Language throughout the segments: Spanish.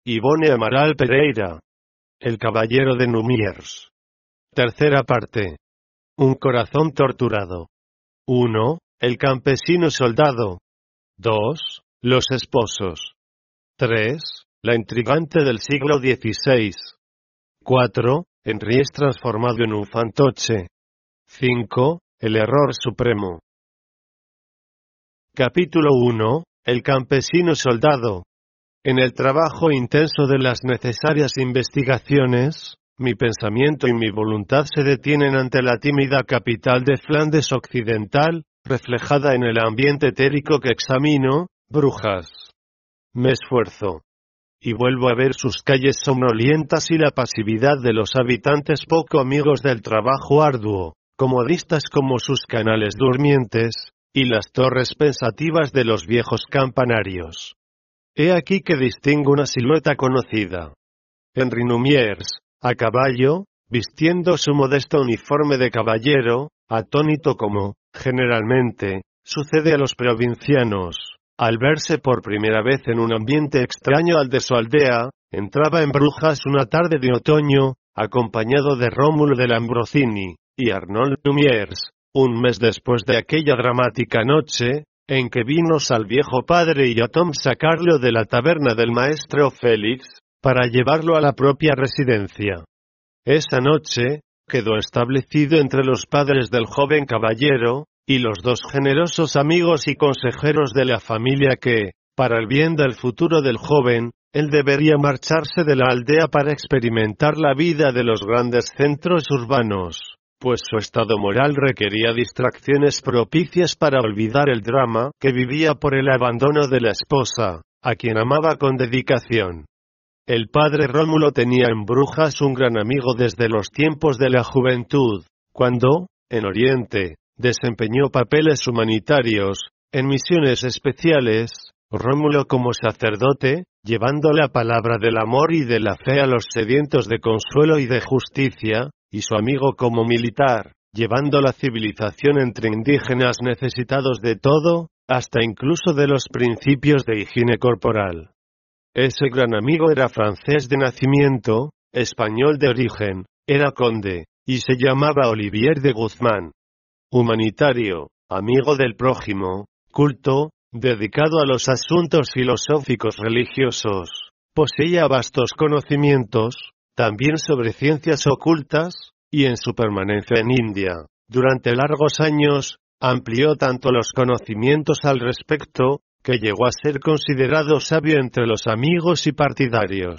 Ivone Amaral Pereira. El caballero de Numiers. Tercera parte. Un corazón torturado. 1. El campesino soldado. 2. Los esposos. 3. La intrigante del siglo XVI. 4. Henry es transformado en un fantoche. 5. El error supremo. Capítulo 1. El campesino soldado. En el trabajo intenso de las necesarias investigaciones, mi pensamiento y mi voluntad se detienen ante la tímida capital de Flandes Occidental, reflejada en el ambiente etérico que examino, Brujas. Me esfuerzo. Y vuelvo a ver sus calles somnolientas y la pasividad de los habitantes poco amigos del trabajo arduo, comodistas como sus canales durmientes, y las torres pensativas de los viejos campanarios. He aquí que distingo una silueta conocida. Henry Numiers, a caballo, vistiendo su modesto uniforme de caballero, atónito como, generalmente, sucede a los provincianos, al verse por primera vez en un ambiente extraño al de su aldea, entraba en Brujas una tarde de otoño, acompañado de Rómulo de Lambrosini, y Arnold Numiers, un mes después de aquella dramática noche, en que vimos al viejo padre y a Tom sacarlo de la taberna del maestro Félix, para llevarlo a la propia residencia. Esa noche, quedó establecido entre los padres del joven caballero, y los dos generosos amigos y consejeros de la familia que, para el bien del futuro del joven, él debería marcharse de la aldea para experimentar la vida de los grandes centros urbanos, pues su estado moral requería distracciones propicias para olvidar el drama que vivía por el abandono de la esposa, a quien amaba con dedicación. El padre Rómulo tenía en Brujas un gran amigo desde los tiempos de la juventud, cuando, en Oriente, desempeñó papeles humanitarios, en misiones especiales, Rómulo como sacerdote, llevando la palabra del amor y de la fe a los sedientos de consuelo y de justicia, y su amigo como militar, llevando la civilización entre indígenas necesitados de todo, hasta incluso de los principios de higiene corporal. Ese gran amigo era francés de nacimiento, español de origen, era conde, y se llamaba Olivier de Guzmán. Humanitario, amigo del prójimo, culto, dedicado a los asuntos filosóficos religiosos, poseía vastos conocimientos, también sobre ciencias ocultas, y en su permanencia en India, durante largos años, amplió tanto los conocimientos al respecto, que llegó a ser considerado sabio entre los amigos y partidarios.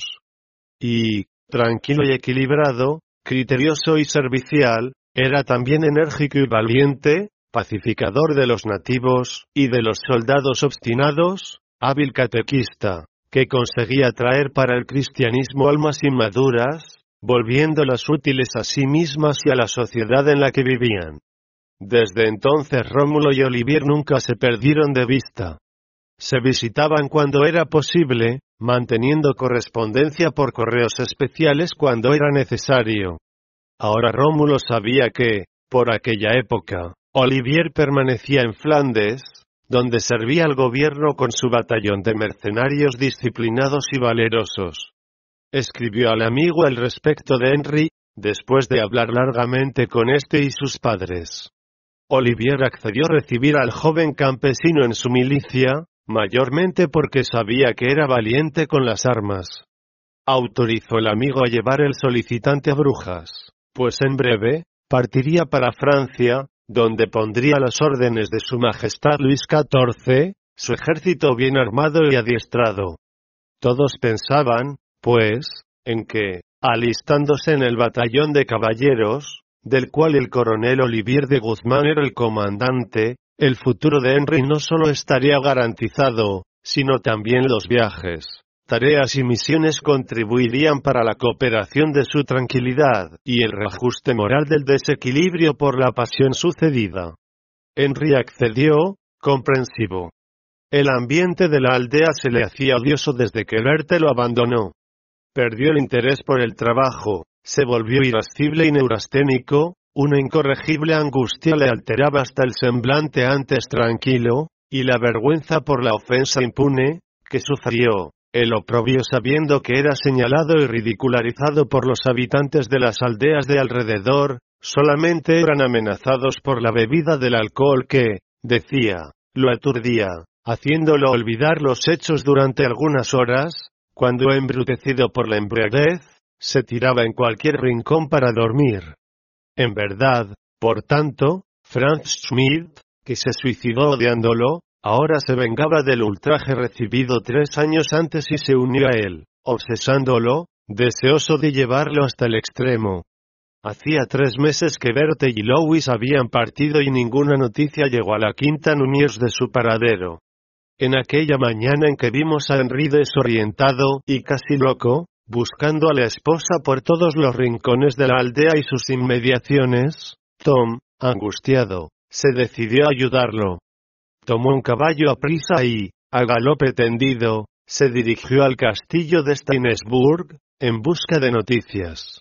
Y, tranquilo y equilibrado, criterioso y servicial, era también enérgico y valiente, pacificador de los nativos, y de los soldados obstinados, hábil catequista, que conseguía traer para el cristianismo almas inmaduras, volviéndolas útiles a sí mismas y a la sociedad en la que vivían. Desde entonces Rómulo y Olivier nunca se perdieron de vista. Se visitaban cuando era posible, manteniendo correspondencia por correos especiales cuando era necesario. Ahora Rómulo sabía que, por aquella época, Olivier permanecía en Flandes, donde servía al gobierno con su batallón de mercenarios disciplinados y valerosos. Escribió al amigo al respecto de Henry, después de hablar largamente con este y sus padres. Olivier accedió a recibir al joven campesino en su milicia, mayormente porque sabía que era valiente con las armas. Autorizó el amigo a llevar el solicitante a Brujas, pues en breve, partiría para Francia, donde pondría las órdenes de su Majestad Luis XIV, su ejército bien armado y adiestrado. Todos pensaban, pues, en que, alistándose en el batallón de caballeros, del cual el coronel Olivier de Guzmán era el comandante, el futuro de Henry no solo estaría garantizado, sino también los viajes, tareas y misiones contribuirían para la cooperación de su tranquilidad y el reajuste moral del desequilibrio por la pasión sucedida. Henry accedió, comprensivo. El ambiente de la aldea se le hacía odioso desde que Berthe lo abandonó. Perdió el interés por el trabajo, se volvió irascible y neurasténico, una incorregible angustia le alteraba hasta el semblante antes tranquilo, y la vergüenza por la ofensa impune, que sufrió, el oprobio sabiendo que era señalado y ridicularizado por los habitantes de las aldeas de alrededor, solamente eran amenazados por la bebida del alcohol que, decía, lo aturdía, haciéndolo olvidar los hechos durante algunas horas, cuando embrutecido por la embriaguez, se tiraba en cualquier rincón para dormir. En verdad, por tanto, Franz Schmidt, que se suicidó odiándolo, ahora se vengaba del ultraje recibido 3 años antes y se unió a él, obsesándolo, deseoso de llevarlo hasta el extremo. Hacía 3 meses que Bertie y Louis habían partido y ninguna noticia llegó a la quinta Numiers de su paradero. En aquella mañana en que vimos a Henry desorientado y casi loco, buscando a la esposa por todos los rincones de la aldea y sus inmediaciones, Tom, angustiado, se decidió a ayudarlo. Tomó un caballo a prisa y, a galope tendido, se dirigió al castillo de Steinsburg, en busca de noticias.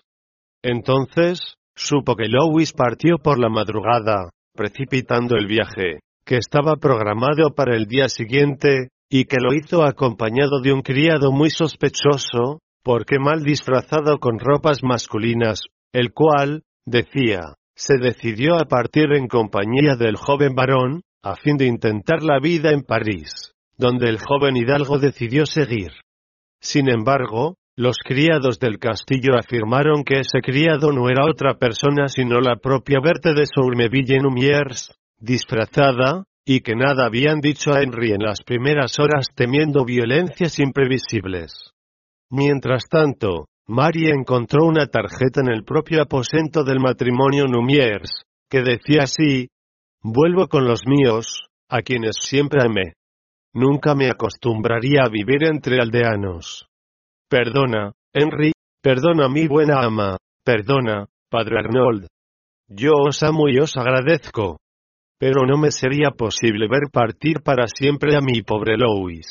Entonces, supo que Louis partió por la madrugada, precipitando el viaje, que estaba programado para el día siguiente, y que lo hizo acompañado de un criado muy sospechoso, porque mal disfrazado con ropas masculinas, el cual, decía, se decidió a partir en compañía del joven varón, a fin de intentar la vida en París, donde el joven hidalgo decidió seguir. Sin embargo, los criados del castillo afirmaron que ese criado no era otra persona sino la propia Berthe de Sourmeville-Numiers, disfrazada, y que nada habían dicho a Henry en las primeras horas temiendo violencias imprevisibles. Mientras tanto, Marie encontró una tarjeta en el propio aposento del matrimonio Numiers, que decía así: «Vuelvo con los míos, a quienes siempre amé. Nunca me acostumbraría a vivir entre aldeanos. Perdona, Henry, perdona mi buena ama, perdona, padre Arnold. Yo os amo y os agradezco. Pero no me sería posible ver partir para siempre a mi pobre Louis».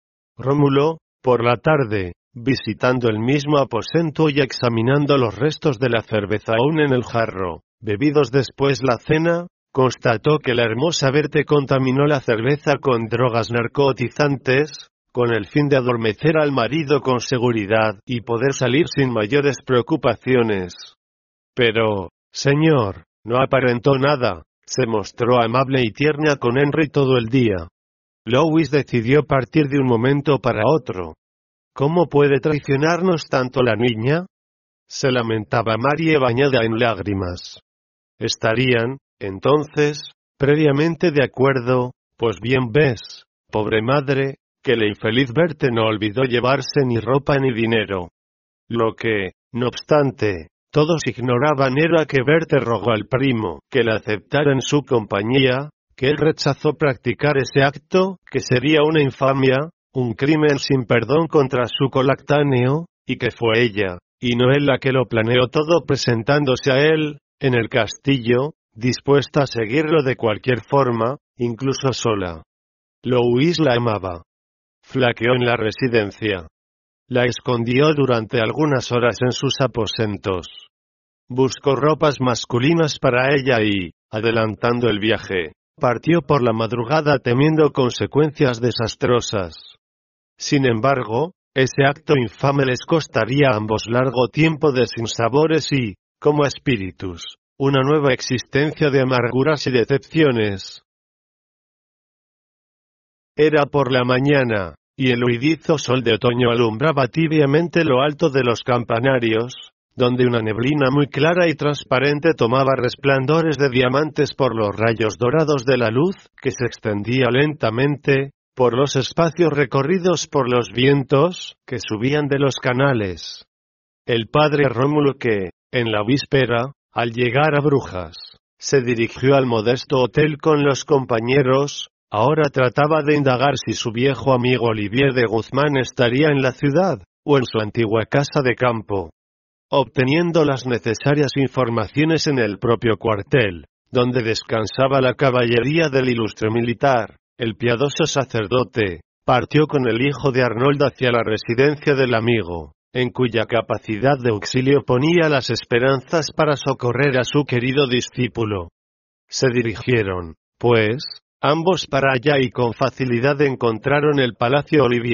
Rómulo, por la tarde, visitando el mismo aposento y examinando los restos de la cerveza aún en el jarro, bebidos después la cena, constató que la hermosa Berthe contaminó la cerveza con drogas narcotizantes, con el fin de adormecer al marido con seguridad y poder salir sin mayores preocupaciones. Pero, señor, no aparentó nada, se mostró amable y tierna con Henry todo el día. Louis decidió partir de un momento para otro. ¿Cómo puede traicionarnos tanto la niña?, se lamentaba Marie bañada en lágrimas. Estarían, entonces, previamente de acuerdo, pues bien ves, pobre madre, que la infeliz Berthe no olvidó llevarse ni ropa ni dinero. Lo que, no obstante, todos ignoraban era que Berthe rogó al primo que la aceptara en su compañía, que él rechazó practicar ese acto, que sería una infamia, un crimen sin perdón contra su colactáneo, y que fue ella, y no él la que lo planeó todo presentándose a él, en el castillo, dispuesta a seguirlo de cualquier forma, incluso sola. Louis la amaba. Flaqueó en la residencia. La escondió durante algunas horas en sus aposentos. Buscó ropas masculinas para ella y, adelantando el viaje, partió por la madrugada temiendo consecuencias desastrosas. Sin embargo, ese acto infame les costaría a ambos largo tiempo de sinsabores y, como espíritus, una nueva existencia de amarguras y decepciones. Era por la mañana, y el huidizo sol de otoño alumbraba tibiamente lo alto de los campanarios, donde una neblina muy clara y transparente tomaba resplandores de diamantes por los rayos dorados de la luz, que se extendía lentamente, por los espacios recorridos por los vientos, que subían de los canales. El padre Rómulo que, en la víspera, al llegar a Brujas, se dirigió al modesto hotel con los compañeros, ahora trataba de indagar si su viejo amigo Olivier de Guzmán estaría en la ciudad, o en su antigua casa de campo. Obteniendo las necesarias informaciones en el propio cuartel, donde descansaba la caballería del ilustre militar, el piadoso sacerdote partió con el hijo de Arnold hacia la residencia del amigo, en cuya capacidad de auxilio ponía las esperanzas para socorrer a su querido discípulo. Se dirigieron, pues, ambos para allá y con facilidad encontraron el Palacio Olivier,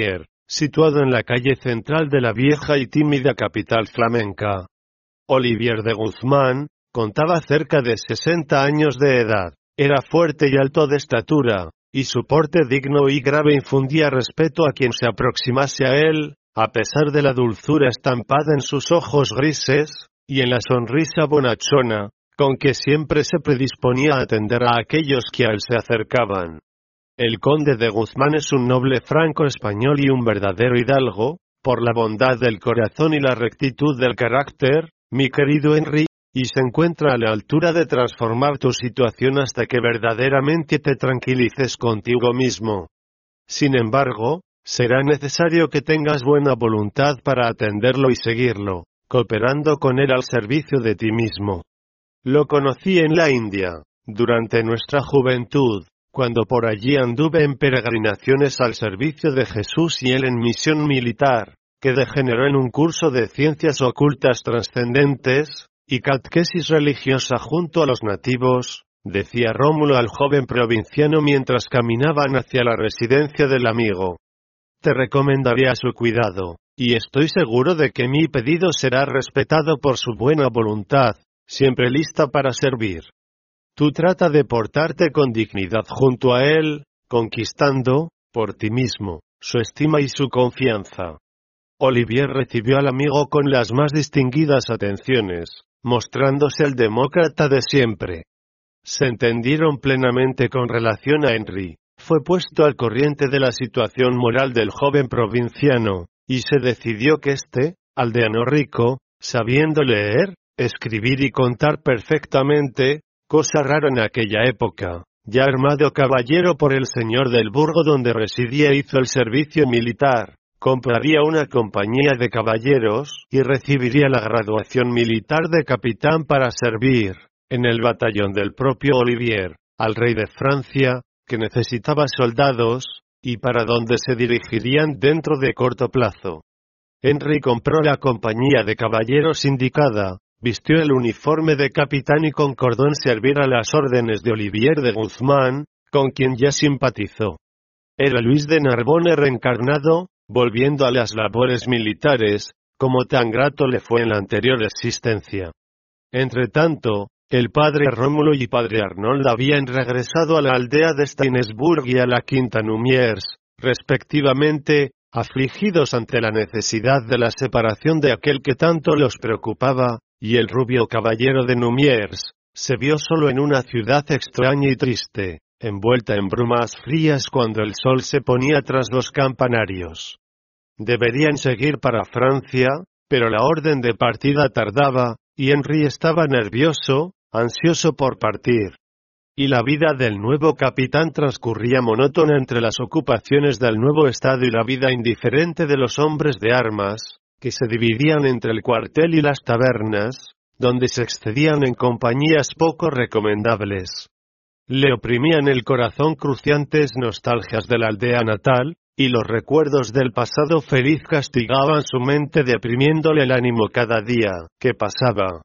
situado en la calle central de la vieja y tímida capital flamenca. Olivier de Guzmán contaba cerca de 60 años de edad, era fuerte y alto de estatura, y su porte digno y grave infundía respeto a quien se aproximase a él, a pesar de la dulzura estampada en sus ojos grises, y en la sonrisa bonachona, con que siempre se predisponía a atender a aquellos que a él se acercaban. El conde de Guzmán es un noble franco español y un verdadero hidalgo, por la bondad del corazón y la rectitud del carácter, mi querido Henry, y se encuentra a la altura de transformar tu situación hasta que verdaderamente te tranquilices contigo mismo. Sin embargo, será necesario que tengas buena voluntad para atenderlo y seguirlo, cooperando con él al servicio de ti mismo. Lo conocí en la India, durante nuestra juventud, cuando por allí anduve en peregrinaciones al servicio de Jesús y él en misión militar, que degeneró en un curso de ciencias ocultas trascendentes, y catequesis religiosa junto a los nativos, decía Rómulo al joven provinciano mientras caminaban hacia la residencia del amigo. Te recomendaría su cuidado, y estoy seguro de que mi pedido será respetado por su buena voluntad, siempre lista para servir. Tú trata de portarte con dignidad junto a él, conquistando, por ti mismo, su estima y su confianza. Olivier recibió al amigo con las más distinguidas atenciones, mostrándose el demócrata de siempre. Se entendieron plenamente con relación a Henry, fue puesto al corriente de la situación moral del joven provinciano, y se decidió que este, aldeano rico, sabiendo leer, escribir y contar perfectamente, cosa rara en aquella época, ya armado caballero por el señor del burgo donde residía hizo el servicio militar, compraría una compañía de caballeros y recibiría la graduación militar de capitán para servir, en el batallón del propio Olivier, al rey de Francia, que necesitaba soldados, y para donde se dirigirían dentro de corto plazo. Henry compró la compañía de caballeros indicada, vistió el uniforme de capitán y concordó en servir a las órdenes de Olivier de Guzmán, con quien ya simpatizó. Era Luis de Narbonne reencarnado, volviendo a las labores militares, como tan grato le fue en la anterior existencia. Entretanto, el padre Rómulo y padre Arnold habían regresado a la aldea de Steinsburg y a la quinta Numiers, respectivamente, afligidos ante la necesidad de la separación de aquel que tanto los preocupaba, y el rubio caballero de Numiers se vio solo en una ciudad extraña y triste, envuelta en brumas frías cuando el sol se ponía tras los campanarios. Deberían seguir para Francia, pero la orden de partida tardaba, y Henry estaba nervioso, ansioso por partir. Y la vida del nuevo capitán transcurría monótona entre las ocupaciones del nuevo estado y la vida indiferente de los hombres de armas, que se dividían entre el cuartel y las tabernas, donde se excedían en compañías poco recomendables. Le oprimían el corazón cruciantes nostalgias de la aldea natal, y los recuerdos del pasado feliz castigaban su mente deprimiéndole el ánimo cada día que pasaba.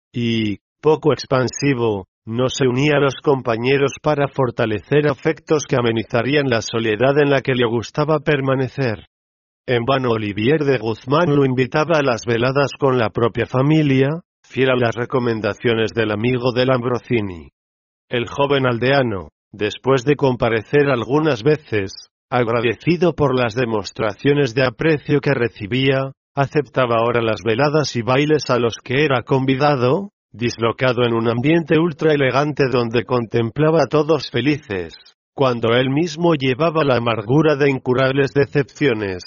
Y, poco expansivo, no se unía a los compañeros para fortalecer afectos que amenizarían la soledad en la que le gustaba permanecer. En vano Olivier de Guzmán lo invitaba a las veladas con la propia familia, fiel a las recomendaciones del amigo de Lambrosini. El joven aldeano, después de comparecer algunas veces, agradecido por las demostraciones de aprecio que recibía, aceptaba ahora las veladas y bailes a los que era convidado, dislocado en un ambiente ultra elegante donde contemplaba a todos felices, cuando él mismo llevaba la amargura de incurables decepciones.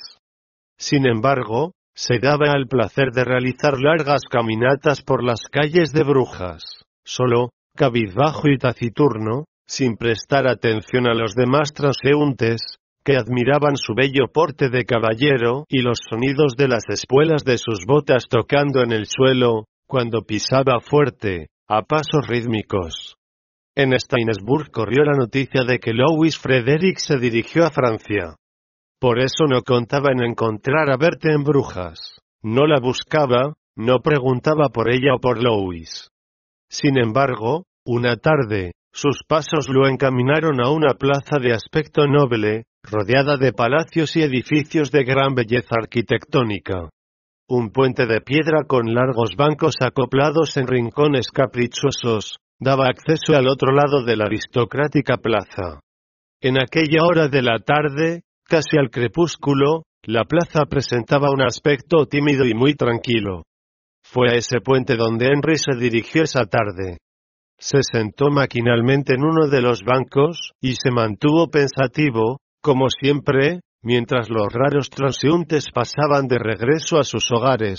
Sin embargo, se daba al placer de realizar largas caminatas por las calles de Brujas, solo, cabizbajo y taciturno, sin prestar atención a los demás transeúntes, que admiraban su bello porte de caballero y los sonidos de las espuelas de sus botas tocando en el suelo, cuando pisaba fuerte, a pasos rítmicos. En Steinsburg corrió la noticia de que Louis Frederick se dirigió a Francia. Por eso no contaba en encontrar a Berthe en Brujas. No la buscaba, no preguntaba por ella o por Louis. Sin embargo, una tarde, sus pasos lo encaminaron a una plaza de aspecto noble, rodeada de palacios y edificios de gran belleza arquitectónica. Un puente de piedra con largos bancos acoplados en rincones caprichosos, daba acceso al otro lado de la aristocrática plaza. En aquella hora de la tarde, casi al crepúsculo, la plaza presentaba un aspecto tímido y muy tranquilo. Fue a ese puente donde Henry se dirigió esa tarde. Se sentó maquinalmente en uno de los bancos, y se mantuvo pensativo, como siempre, mientras los raros transeúntes pasaban de regreso a sus hogares.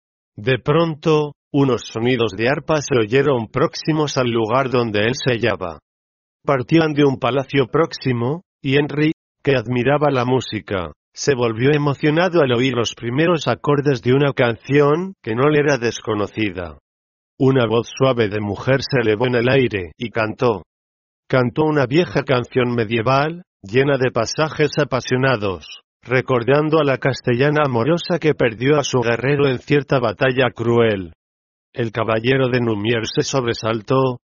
De pronto, unos sonidos de arpa se oyeron próximos al lugar donde él se hallaba. Partían de un palacio próximo, y Henry, que admiraba la música, se volvió emocionado al oír los primeros acordes de una canción que no le era desconocida. Una voz suave de mujer se elevó en el aire y cantó. Cantó una vieja canción medieval, llena de pasajes apasionados, recordando a la castellana amorosa que perdió a su guerrero en cierta batalla cruel. El caballero de Numier se sobresaltó.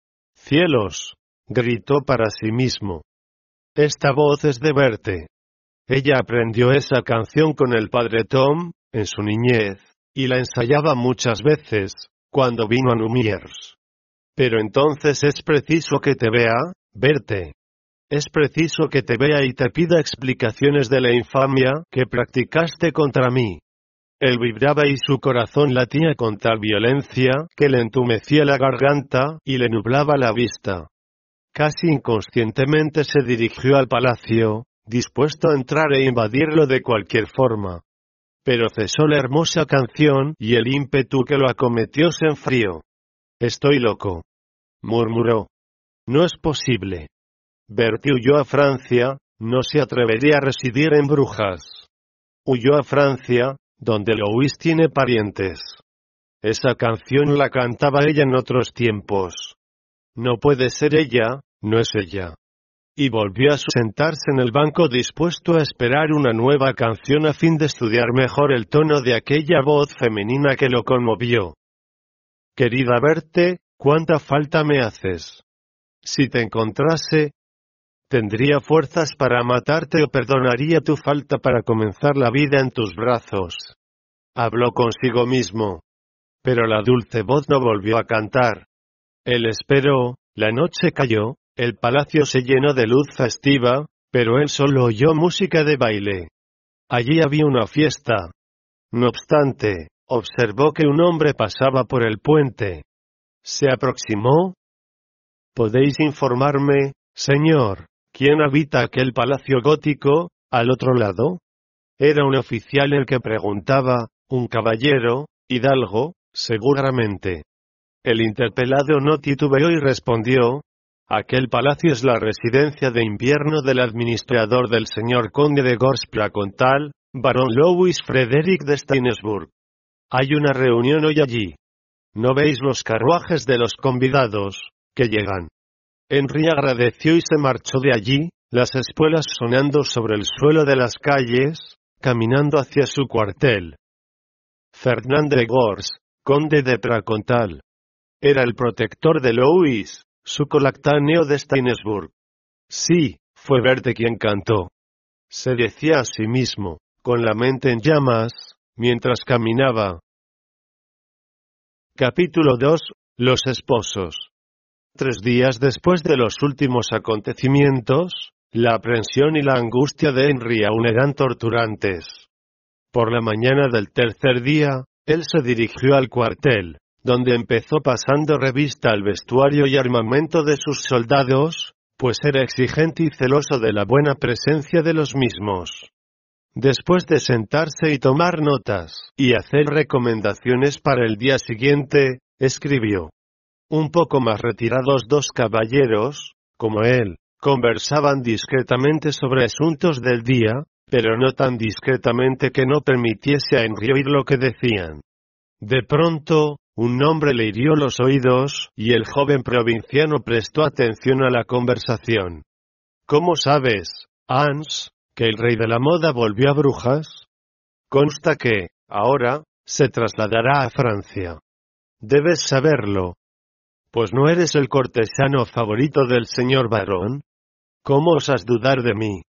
¡Cielos!, gritó para sí mismo. Esta voz es de Berthe. Ella aprendió esa canción con el padre Tom, en su niñez, y la ensayaba muchas veces, cuando vino a Numiers. Pero entonces es preciso que te vea, Berthe. Es preciso que te vea y te pida explicaciones de la infamia que practicaste contra mí. Él vibraba y su corazón latía con tal violencia que le entumecía la garganta y le nublaba la vista. Casi inconscientemente se dirigió al palacio, dispuesto a entrar e invadirlo de cualquier forma. Pero cesó la hermosa canción y el ímpetu que lo acometió se enfrió. Estoy loco, murmuró. No es posible. Berthe huyó a Francia, no se atrevería a residir en Brujas. Huyó a Francia, donde Louis tiene parientes. Esa canción la cantaba ella en otros tiempos. No puede ser ella, no es ella. Y volvió a sentarse en el banco dispuesto a esperar una nueva canción a fin de estudiar mejor el tono de aquella voz femenina que lo conmovió. Querida Berthe, ¿cuánta falta me haces? Si te encontrase, tendría fuerzas para matarte o perdonaría tu falta para comenzar la vida en tus brazos. Habló consigo mismo. Pero la dulce voz no volvió a cantar. Él esperó, la noche cayó, el palacio se llenó de luz festiva, pero él solo oyó música de baile. Allí había una fiesta. No obstante, observó que un hombre pasaba por el puente. Se aproximó. ¿Podéis informarme, señor, quién habita aquel palacio gótico, al otro lado? Era un oficial el que preguntaba, un caballero, hidalgo, seguramente. El interpelado no titubeó y respondió. Aquel palacio es la residencia de invierno del administrador del señor conde de Gors-Placontal, barón Louis Frederick de Steinsburg. Hay una reunión hoy allí. ¿No veis los carruajes de los convidados, que llegan? Henry agradeció y se marchó de allí, las espuelas sonando sobre el suelo de las calles, caminando hacia su cuartel. Fernand de Gors, conde de Placontal. Era el protector de Louis, su colactáneo de Steinsburg. Sí, fue Berthe quien cantó. Se decía a sí mismo, con la mente en llamas, mientras caminaba. Capítulo 2. Los esposos. 3 días después de los últimos acontecimientos, la aprensión y la angustia de Henry aún eran torturantes. Por la mañana del tercer día, él se dirigió al cuartel, donde empezó pasando revista al vestuario y armamento de sus soldados, pues era exigente y celoso de la buena presencia de los mismos. Después de sentarse y tomar notas, y hacer recomendaciones para el día siguiente, escribió. Un poco más retirados 2 caballeros, como él, conversaban discretamente sobre asuntos del día, pero no tan discretamente que no permitiese a Henry oír lo que decían. De pronto, un nombre le hirió los oídos, y el joven provinciano prestó atención a la conversación. ¿Cómo sabes, Hans, que el rey de la moda volvió a Brujas? Consta que, ahora, se trasladará a Francia. Debes saberlo. Pues no eres el cortesano favorito del señor barón. ¿Cómo osas dudar de mí?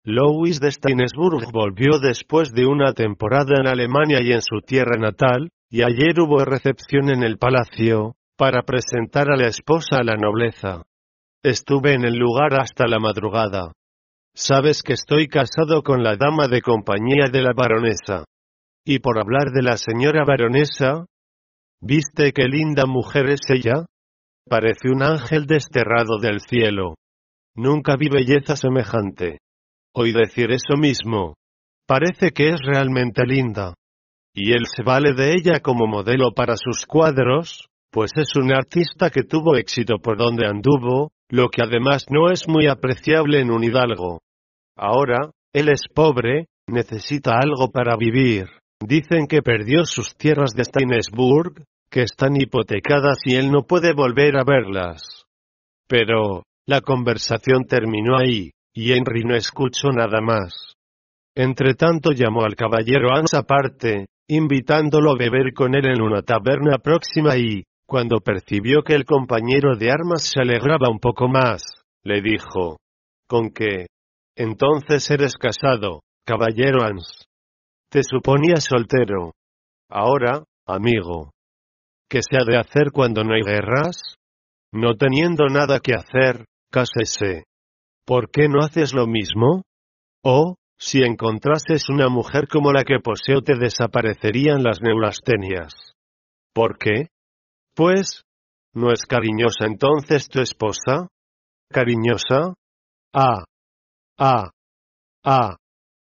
Louis de Steinsburg volvió después de una temporada en Alemania y en su tierra natal, y ayer hubo recepción en el palacio, para presentar a la esposa a la nobleza. Estuve en el lugar hasta la madrugada. Sabes que estoy casado con la dama de compañía de la baronesa. Y por hablar de la señora baronesa, ¿viste qué linda mujer es ella? Parece un ángel desterrado del cielo. Nunca vi belleza semejante. Oí decir eso mismo. Parece que es realmente linda. Y él se vale de ella como modelo para sus cuadros, pues es un artista que tuvo éxito por donde anduvo, lo que además no es muy apreciable en un hidalgo. Ahora, él es pobre, necesita algo para vivir. Dicen que perdió sus tierras de Steinsburg, que están hipotecadas y él no puede volver a verlas. Pero, la conversación terminó ahí, y Henry no escuchó nada más. Entretanto llamó al caballero Hans aparte, invitándolo a beber con él en una taberna próxima y, cuando percibió que el compañero de armas se alegraba un poco más, le dijo: ¿Con qué? Entonces eres casado, caballero Hans. Te suponías soltero. Ahora, amigo. ¿Qué se ha de hacer cuando no hay guerras? No teniendo nada que hacer, cásese. ¿Por qué no haces lo mismo? O, si encontrases una mujer como la que poseo te desaparecerían las neurastenias. ¿Por qué? Pues, ¿no es cariñosa entonces tu esposa? ¿Cariñosa? Ah. Ah. Ah.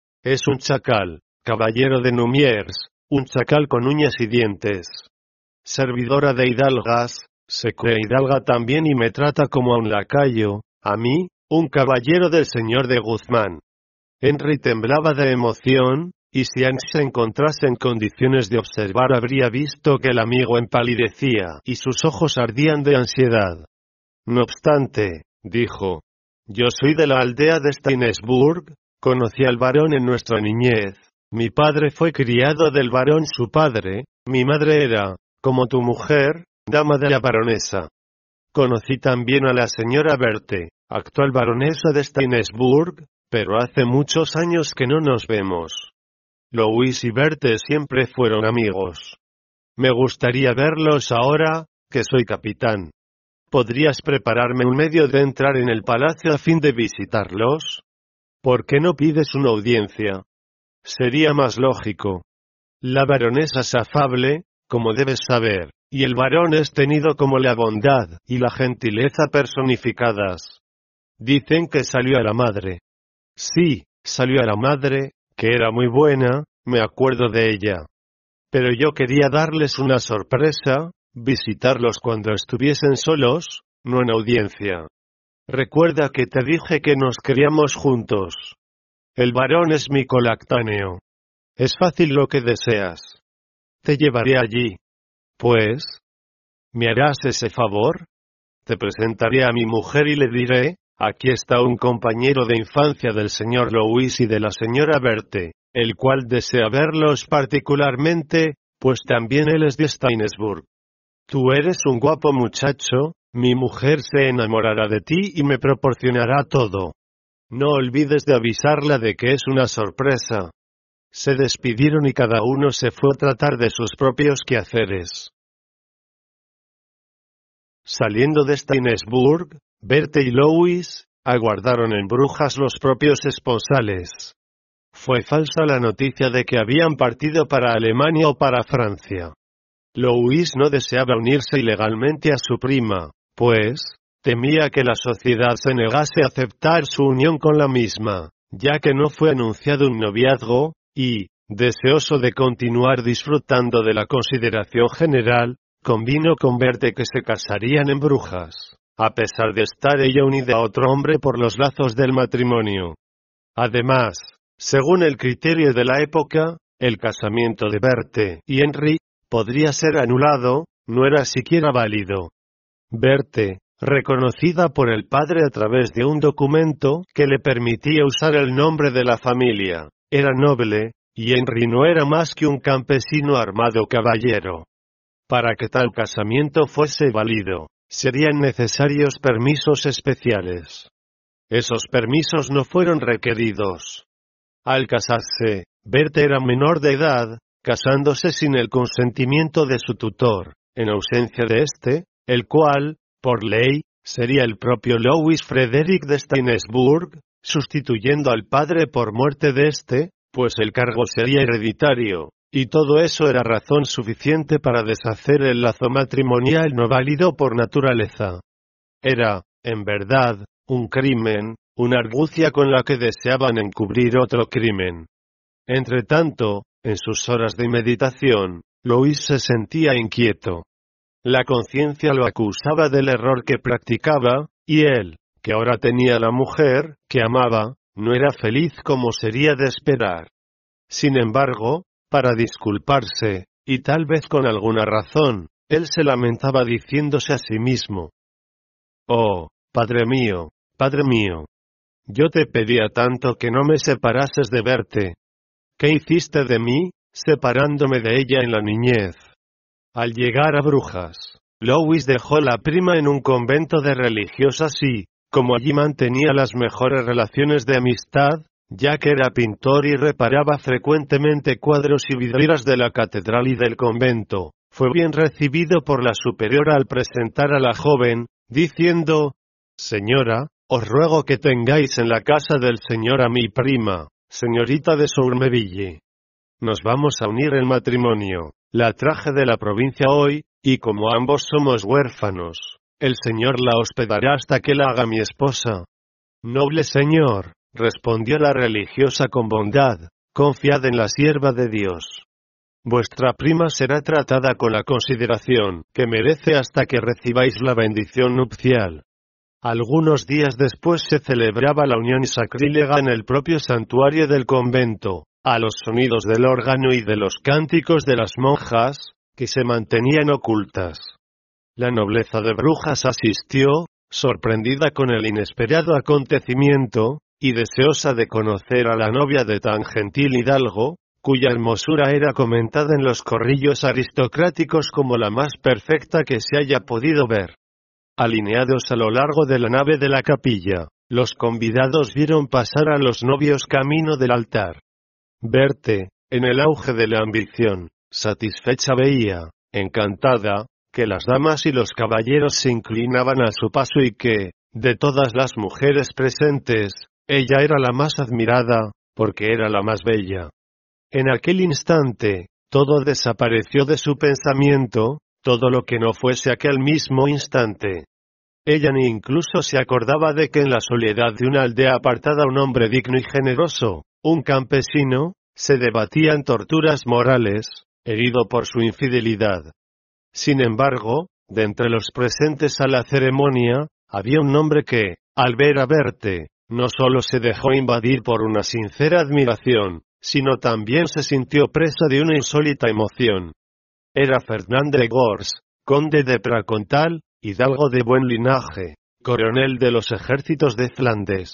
Es un chacal, caballero de Numiers, un chacal con uñas y dientes. Servidora de hidalgas, se cree hidalga también y me trata como a un lacayo, a mí, un caballero del señor de Guzmán. Henry temblaba de emoción, y si Hans se encontrase en condiciones de observar habría visto que el amigo empalidecía y sus ojos ardían de ansiedad. No obstante, dijo, yo soy de la aldea de Steinsburg, conocí al varón en nuestra niñez, mi padre fue criado del varón su padre, mi madre era, como tu mujer, dama de la baronesa. Conocí también a la señora Berthe, actual baronesa de Steinsburg, pero hace muchos años que no nos vemos. Louis y Berthe siempre fueron amigos. Me gustaría verlos ahora, que soy capitán. ¿Podrías prepararme un medio de entrar en el palacio a fin de visitarlos? ¿Por qué no pides una audiencia? Sería más lógico. La baronesa es afable, como debes saber, y el varón es tenido como la bondad y la gentileza personificadas. Dicen que salió a la madre. Sí, salió a la madre, que era muy buena, me acuerdo de ella. Pero yo quería darles una sorpresa, visitarlos cuando estuviesen solos, no en audiencia. Recuerda que te dije que nos queríamos juntos. El varón es mi colactáneo. Es fácil lo que deseas. Te llevaré allí. Pues, ¿me harás ese favor? Te presentaré a mi mujer y le diré, aquí está un compañero de infancia del señor Louis y de la señora Berthe, el cual desea verlos particularmente, pues también él es de Steinsburg. Tú eres un guapo muchacho, mi mujer se enamorará de ti y me proporcionará todo. No olvides de avisarla de que es una sorpresa. Se despidieron y cada uno se fue a tratar de sus propios quehaceres. Saliendo de Steinsburg, Berthe y Louis aguardaron en Brujas los propios esponsales. Fue falsa la noticia de que habían partido para Alemania o para Francia. Louis no deseaba unirse ilegalmente a su prima, pues, temía que la sociedad se negase a aceptar su unión con la misma, ya que no fue anunciado un noviazgo, y, deseoso de continuar disfrutando de la consideración general, convino con Berthe que se casarían en Brujas, a pesar de estar ella unida a otro hombre por los lazos del matrimonio. Además, según el criterio de la época, el casamiento de Berthe y Henry podría ser anulado, no era siquiera válido. Berthe, reconocida por el padre a través de un documento que le permitía usar el nombre de la familia, era noble, y Henry no era más que un campesino armado caballero. Para que tal casamiento fuese válido, serían necesarios permisos especiales. Esos permisos no fueron requeridos. Al casarse, Berthe era menor de edad, casándose sin el consentimiento de su tutor, en ausencia de éste, el cual, por ley, sería el propio Louis Frederick de Steinsburg, sustituyendo al padre por muerte de éste, pues el cargo sería hereditario, y todo eso era razón suficiente para deshacer el lazo matrimonial no válido por naturaleza. Era, en verdad, un crimen, una argucia con la que deseaban encubrir otro crimen. Entretanto, en sus horas de meditación, Louis se sentía inquieto. La conciencia lo acusaba del error que practicaba, y él, que ahora tenía la mujer que amaba, no era feliz como sería de esperar. Sin embargo, para disculparse, y tal vez con alguna razón, él se lamentaba diciéndose a sí mismo: «Oh, Padre mío, yo te pedía tanto que no me separases de Berthe. ¿Qué hiciste de mí, separándome de ella en la niñez?» Al llegar a Brujas, Louis dejó la prima en un convento de religiosas y, como allí mantenía las mejores relaciones de amistad, ya que era pintor y reparaba frecuentemente cuadros y vidrieras de la catedral y del convento, fue bien recibido por la superiora al presentar a la joven, diciendo: «Señora, os ruego que tengáis en la casa del señor a mi prima, señorita de Sourmeville. Nos vamos a unir en matrimonio. La traje de la provincia hoy, y como ambos somos huérfanos, el señor la hospedará hasta que la haga mi esposa». «Noble señor», respondió la religiosa con bondad, «confiad en la sierva de Dios. Vuestra prima será tratada con la consideración que merece hasta que recibáis la bendición nupcial». Algunos días después se celebraba la unión sacrílega en el propio santuario del convento, a los sonidos del órgano y de los cánticos de las monjas, que se mantenían ocultas. La nobleza de Brujas asistió, sorprendida con el inesperado acontecimiento, y deseosa de conocer a la novia de tan gentil hidalgo, cuya hermosura era comentada en los corrillos aristocráticos como la más perfecta que se haya podido ver. Alineados a lo largo de la nave de la capilla, los convidados vieron pasar a los novios camino del altar. Berthe, en el auge de la ambición, satisfecha veía, encantada, que las damas y los caballeros se inclinaban a su paso y que, de todas las mujeres presentes, ella era la más admirada, porque era la más bella. En aquel instante, todo desapareció de su pensamiento, todo lo que no fuese aquel mismo instante. Ella ni incluso se acordaba de que en la soledad de una aldea apartada un hombre digno y generoso, un campesino, se debatía en torturas morales, herido por su infidelidad. Sin embargo, de entre los presentes a la ceremonia, había un hombre que, al ver a Berthe, no solo se dejó invadir por una sincera admiración, sino también se sintió presa de una insólita emoción. Era Fernand de Gors, conde de Pracontal, hidalgo de buen linaje, coronel de los ejércitos de Flandes.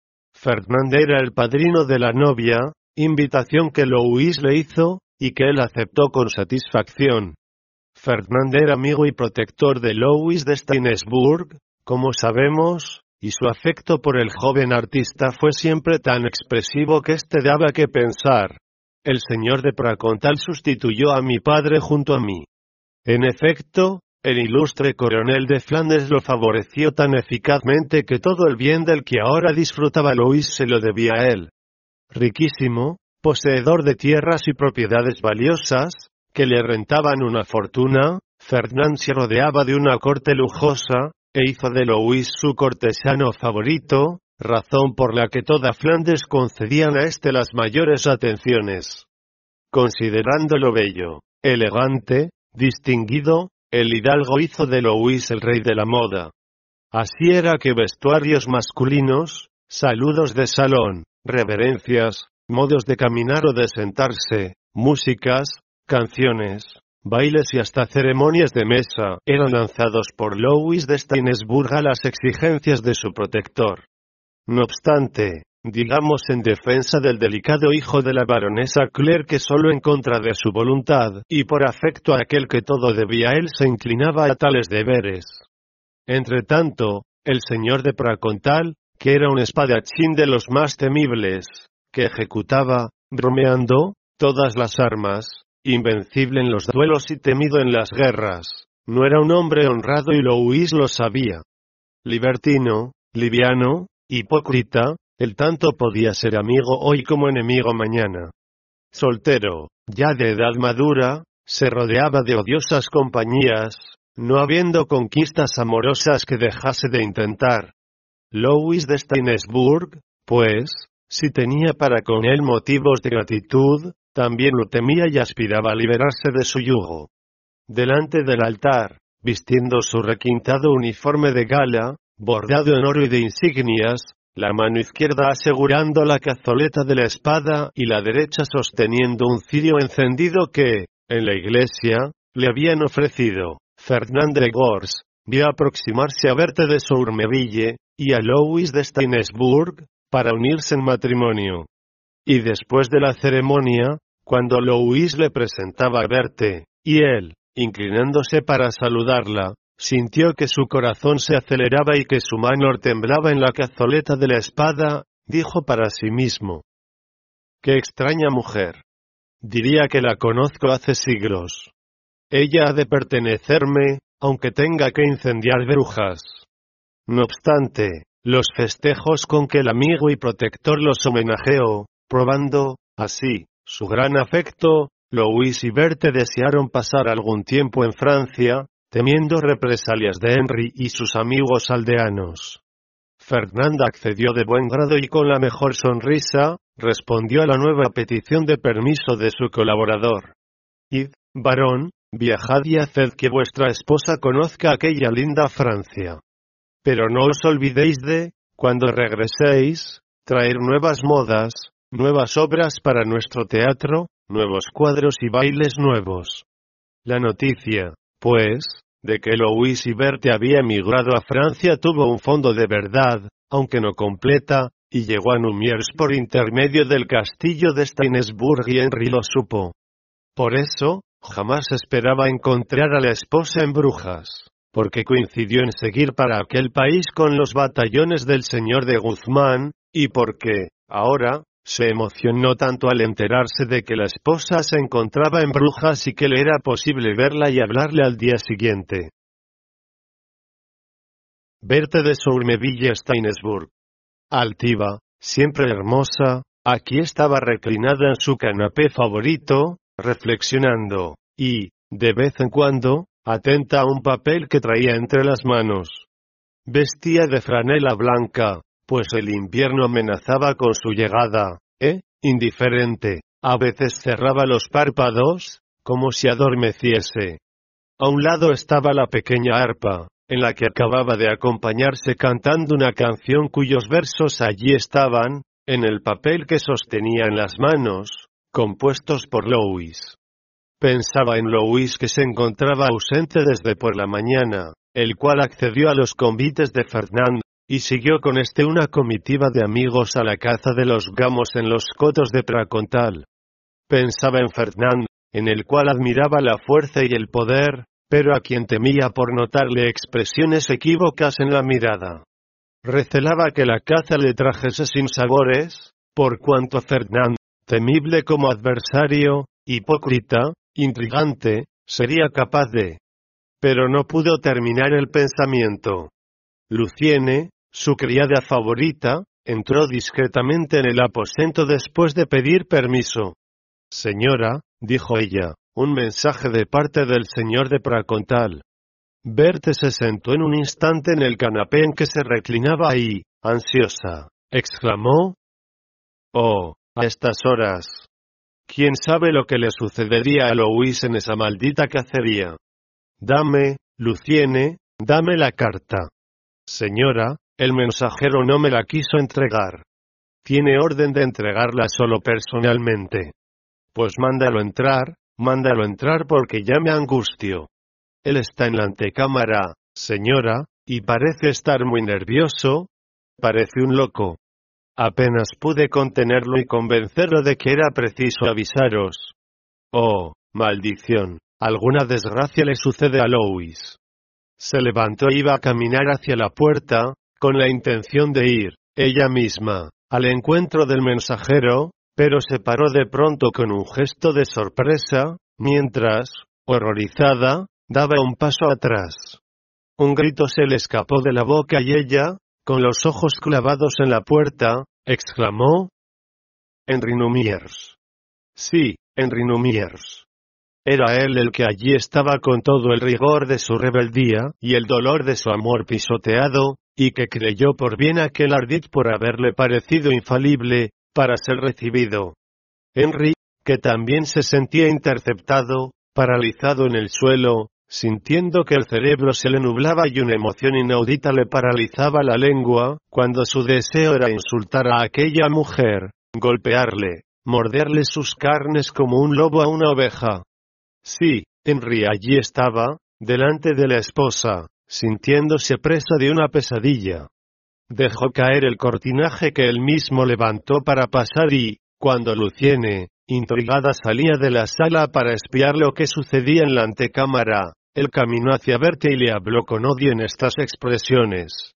Fernand era el padrino de la novia, invitación que Louis le hizo, y que él aceptó con satisfacción. Fernand era amigo y protector de Louis de Steinsburg, como sabemos, y su afecto por el joven artista fue siempre tan expresivo que éste daba que pensar. El señor de Pracontal sustituyó a mi padre junto a mí. En efecto, el ilustre coronel de Flandes lo favoreció tan eficazmente que todo el bien del que ahora disfrutaba Louis se lo debía a él. Riquísimo, poseedor de tierras y propiedades valiosas, que le rentaban una fortuna, Fernand se rodeaba de una corte lujosa, e hizo de Louis su cortesano favorito, razón por la que toda Flandes concedían a éste las mayores atenciones. Considerándolo bello, elegante, distinguido, el hidalgo hizo de Louis el rey de la moda. Así era que vestuarios masculinos, saludos de salón, reverencias, modos de caminar o de sentarse, músicas, canciones, bailes y hasta ceremonias de mesa eran lanzados por Louis de Steinsburg a las exigencias de su protector. No obstante, digamos en defensa del delicado hijo de la baronesa Claire que solo en contra de su voluntad y por afecto a aquel que todo debía a él se inclinaba a tales deberes. Entretanto, el señor de Pracontal, que era un espadachín de los más temibles, que ejecutaba, bromeando, todas las armas, invencible en los duelos y temido en las guerras. No era un hombre honrado y Louis lo sabía. Libertino, liviano, hipócrita, el tanto podía ser amigo hoy como enemigo mañana. Soltero, ya de edad madura, se rodeaba de odiosas compañías, no habiendo conquistas amorosas que dejase de intentar. Louis de Stainsburg, pues, si tenía para con él motivos de gratitud, también lo temía y aspiraba a liberarse de su yugo. Delante del altar, vistiendo su requintado uniforme de gala, bordado en oro y de insignias, la mano izquierda asegurando la cazoleta de la espada y la derecha sosteniendo un cirio encendido que, en la iglesia, le habían ofrecido, Fernand de Gors, vio aproximarse a Berthe de Sourmeville, y a Louis de Stainsburg, para unirse en matrimonio. Y después de la ceremonia, cuando Louis le presentaba a Berthe, y él, inclinándose para saludarla, sintió que su corazón se aceleraba y que su mano temblaba en la cazoleta de la espada, dijo para sí mismo: «Qué extraña mujer. Diría que la conozco hace siglos. Ella ha de pertenecerme, aunque tenga que incendiar brujas». No obstante, los festejos con que el amigo y protector los homenajeó, probando, así, su gran afecto, Louis y Berthe desearon pasar algún tiempo en Francia, temiendo represalias de Henry y sus amigos aldeanos. Fernand accedió de buen grado y con la mejor sonrisa, respondió a la nueva petición de permiso de su colaborador. «Id, varón, viajad y haced que vuestra esposa conozca aquella linda Francia. Pero no os olvidéis de, cuando regreséis, traer nuevas modas, nuevas obras para nuestro teatro, nuevos cuadros y bailes nuevos». La noticia, pues, de que Louis y Berthe había emigrado a Francia tuvo un fondo de verdad, aunque no completa, y llegó a Numiers por intermedio del castillo de Stainsburg y Henry lo supo. Por eso, jamás esperaba encontrar a la esposa en Brujas, porque coincidió en seguir para aquel país con los batallones del señor de Guzmán, y porque, ahora, se emocionó tanto al enterarse de que la esposa se encontraba en Brujas y que le era posible verla y hablarle al día siguiente. Berthe de Sourmeville Stainsburg. Altiva, siempre hermosa, aquí estaba reclinada en su canapé favorito, reflexionando, y, de vez en cuando, atenta a un papel que traía entre las manos. Vestía de franela blanca, pues el invierno amenazaba con su llegada, indiferente, a veces cerraba los párpados, como si adormeciese. A un lado estaba la pequeña arpa, en la que acababa de acompañarse cantando una canción cuyos versos allí estaban, en el papel que sostenía en las manos, compuestos por Louis. Pensaba en Louis que se encontraba ausente desde por la mañana, el cual accedió a los convites de Fernand, y siguió con una comitiva de amigos a la caza de los gamos en los cotos de Pracontal. Pensaba en Fernand, en el cual admiraba la fuerza y el poder, pero a quien temía por notarle expresiones equívocas en la mirada. Recelaba que la caza le trajese sinsabores, por cuanto Fernand, temible como adversario, hipócrita, intrigante, sería capaz de. Pero no pudo terminar el pensamiento. Lucienne, su criada favorita, entró discretamente en el aposento después de pedir permiso. «Señora», dijo ella, «un mensaje de parte del señor de Pracontal». Berthe se sentó en un instante en el canapé en que se reclinaba y, ansiosa, exclamó: «Oh, a estas horas. ¿Quién sabe lo que le sucedería a Louis en esa maldita cacería? Dame, Lucienne, dame la carta». «Señora, el mensajero no me la quiso entregar. Tiene orden de entregarla solo personalmente». «Pues mándalo entrar porque ya me angustio. Él está en la antecámara, señora, y parece estar muy nervioso. Parece un loco». Apenas pude contenerlo y convencerlo de que era preciso avisaros. «Oh, maldición, alguna desgracia le sucede a Louis». Se levantó e iba a caminar hacia la puerta, con la intención de ir, ella misma, al encuentro del mensajero, pero se paró de pronto con un gesto de sorpresa, mientras, horrorizada, daba un paso atrás. Un grito se le escapó de la boca y ella, con los ojos clavados en la puerta, exclamó: «Henry Numiers». Sí, Henry Numiers. Era él el que allí estaba con todo el rigor de su rebeldía y el dolor de su amor pisoteado, y que creyó por bien aquel ardid por haberle parecido infalible, para ser recibido. Henry, que también se sentía interceptado, paralizado en el suelo, sintiendo que el cerebro se le nublaba y una emoción inaudita le paralizaba la lengua, cuando su deseo era insultar a aquella mujer, golpearle, morderle sus carnes como un lobo a una oveja. Sí, Henry allí estaba, delante de la esposa, sintiéndose presa de una pesadilla. Dejó caer el cortinaje que él mismo levantó para pasar y, cuando Lucienne, intrigada, salía de la sala para espiar lo que sucedía en la antecámara, él caminó hacia Berthe y le habló con odio en estas expresiones: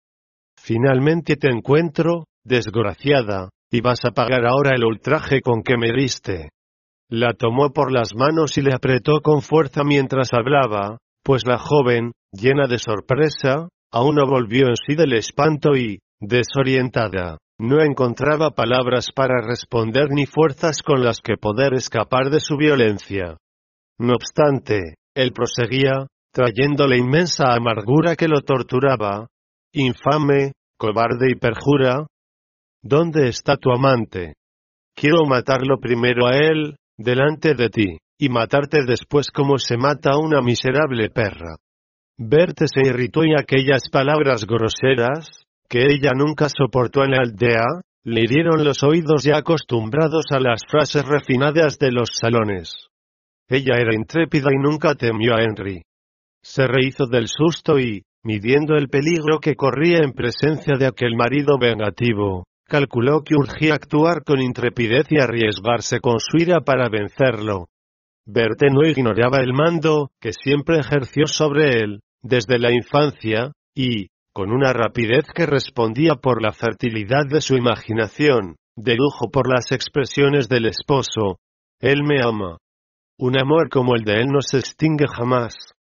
«Finalmente te encuentro, desgraciada, y vas a pagar ahora el ultraje con que me heriste». La tomó por las manos y le apretó con fuerza mientras hablaba, pues la joven, llena de sorpresa, aún no volvió en sí del espanto y, desorientada, no encontraba palabras para responder ni fuerzas con las que poder escapar de su violencia. No obstante, él proseguía, trayendo la inmensa amargura que lo torturaba: «Infame, cobarde y perjura. ¿Dónde está tu amante? Quiero matarlo primero a él, delante de ti, y matarte después como se mata a una miserable perra». Berthe se irritó y aquellas palabras groseras, que ella nunca soportó en la aldea, le hirieron los oídos ya acostumbrados a las frases refinadas de los salones. Ella era intrépida y nunca temió a Henry. Se rehizo del susto y, midiendo el peligro que corría en presencia de aquel marido vengativo, calculó que urgía actuar con intrepidez y arriesgarse con su ira para vencerlo. Berthe no ignoraba el mando que siempre ejerció sobre él, desde la infancia, y, con una rapidez que respondía por la fertilidad de su imaginación, dedujo por las expresiones del esposo: «Él me ama. Un amor como el de él no se extingue jamás.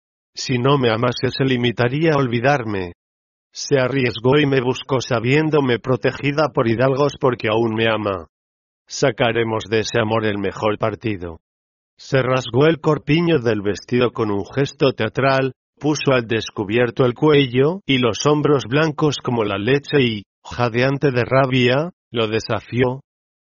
Si no me amase se limitaría a olvidarme». Se arriesgó y me buscó sabiéndome protegida por hidalgos porque aún me ama. Sacaremos de ese amor el mejor partido. Se rasgó el corpiño del vestido con un gesto teatral, puso al descubierto el cuello y los hombros blancos como la leche y, jadeante de rabia, lo desafió: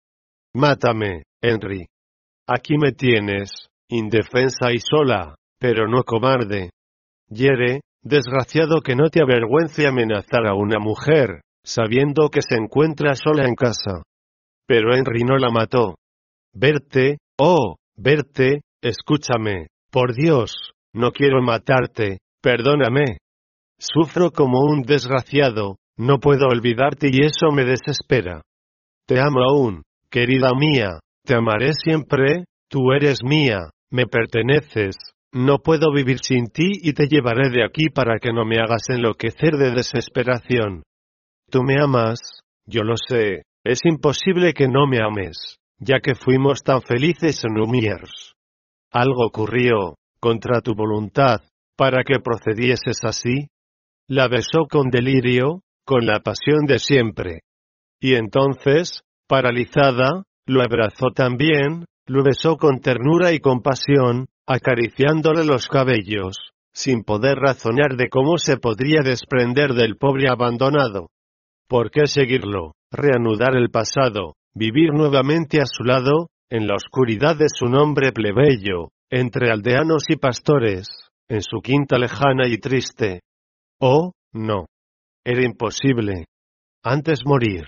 «Mátame, Henry. Aquí me tienes, indefensa y sola, pero no cobarde. Hiere, desgraciado, que no te avergüence amenazar a una mujer, sabiendo que se encuentra sola en casa». Pero Henry no la mató. «Berthe, oh, Berthe, escúchame, por Dios, no quiero matarte, perdóname. Sufro como un desgraciado, no puedo olvidarte y eso me desespera. Te amo aún, querida mía, te amaré siempre, tú eres mía, me perteneces, no puedo vivir sin ti y te llevaré de aquí para que no me hagas enloquecer de desesperación. Tú me amas, yo lo sé, es imposible que no me ames, ya que fuimos tan felices en Numiers. Algo ocurrió, contra tu voluntad, para que procedieses así». La besó con delirio, con la pasión de siempre. Y entonces, paralizada, lo abrazó también, lo besó con ternura y compasión, acariciándole los cabellos, sin poder razonar de cómo se podría desprender del pobre abandonado. ¿Por qué seguirlo, reanudar el pasado, vivir nuevamente a su lado, en la oscuridad de su nombre plebeyo, entre aldeanos y pastores, en su quinta lejana y triste? Oh, no. Era imposible. Antes morir.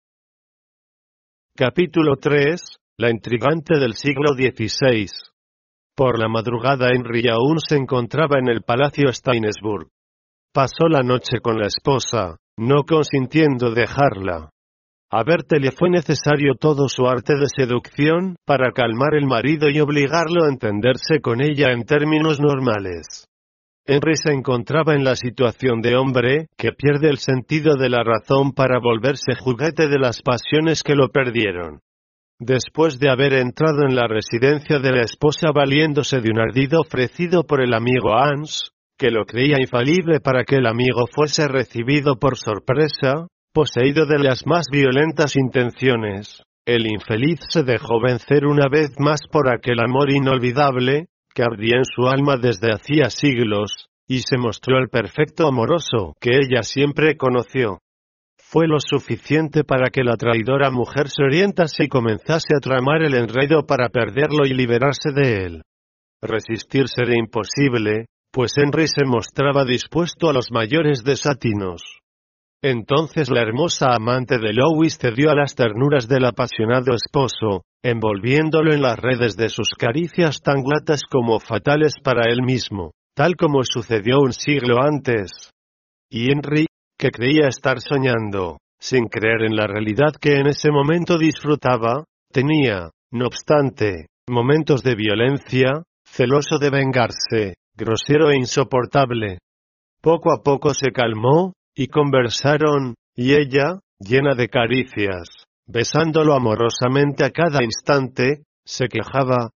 Capítulo 3. La intrigante del siglo XVI. Por la madrugada Henry aún se encontraba en el Palacio Stainsburg. Pasó la noche con la esposa, no consintiendo dejarla. A Berthe le fue necesario todo su arte de seducción para calmar el marido y obligarlo a entenderse con ella en términos normales. Henry se encontraba en la situación de hombre que pierde el sentido de la razón para volverse juguete de las pasiones que lo perdieron. Después de haber entrado en la residencia de la esposa valiéndose de un ardido ofrecido por el amigo Hans, que lo creía infalible para que el amigo fuese recibido por sorpresa, poseído de las más violentas intenciones, el infeliz se dejó vencer una vez más por aquel amor inolvidable, que ardía en su alma desde hacía siglos, y se mostró el perfecto amoroso que ella siempre conoció. Fue lo suficiente para que la traidora mujer se orientase y comenzase a tramar el enredo para perderlo y liberarse de él. Resistir sería imposible, pues Henry se mostraba dispuesto a los mayores desatinos. Entonces la hermosa amante de Louis cedió a las ternuras del apasionado esposo, envolviéndolo en las redes de sus caricias tan gratas como fatales para él mismo, tal como sucedió un siglo antes. Y Henry, que creía estar soñando, sin creer en la realidad que en ese momento disfrutaba, tenía, no obstante, momentos de violencia, celoso de vengarse, grosero e insoportable. Poco a poco se calmó, y conversaron, y ella, llena de caricias, besándolo amorosamente a cada instante, se quejaba.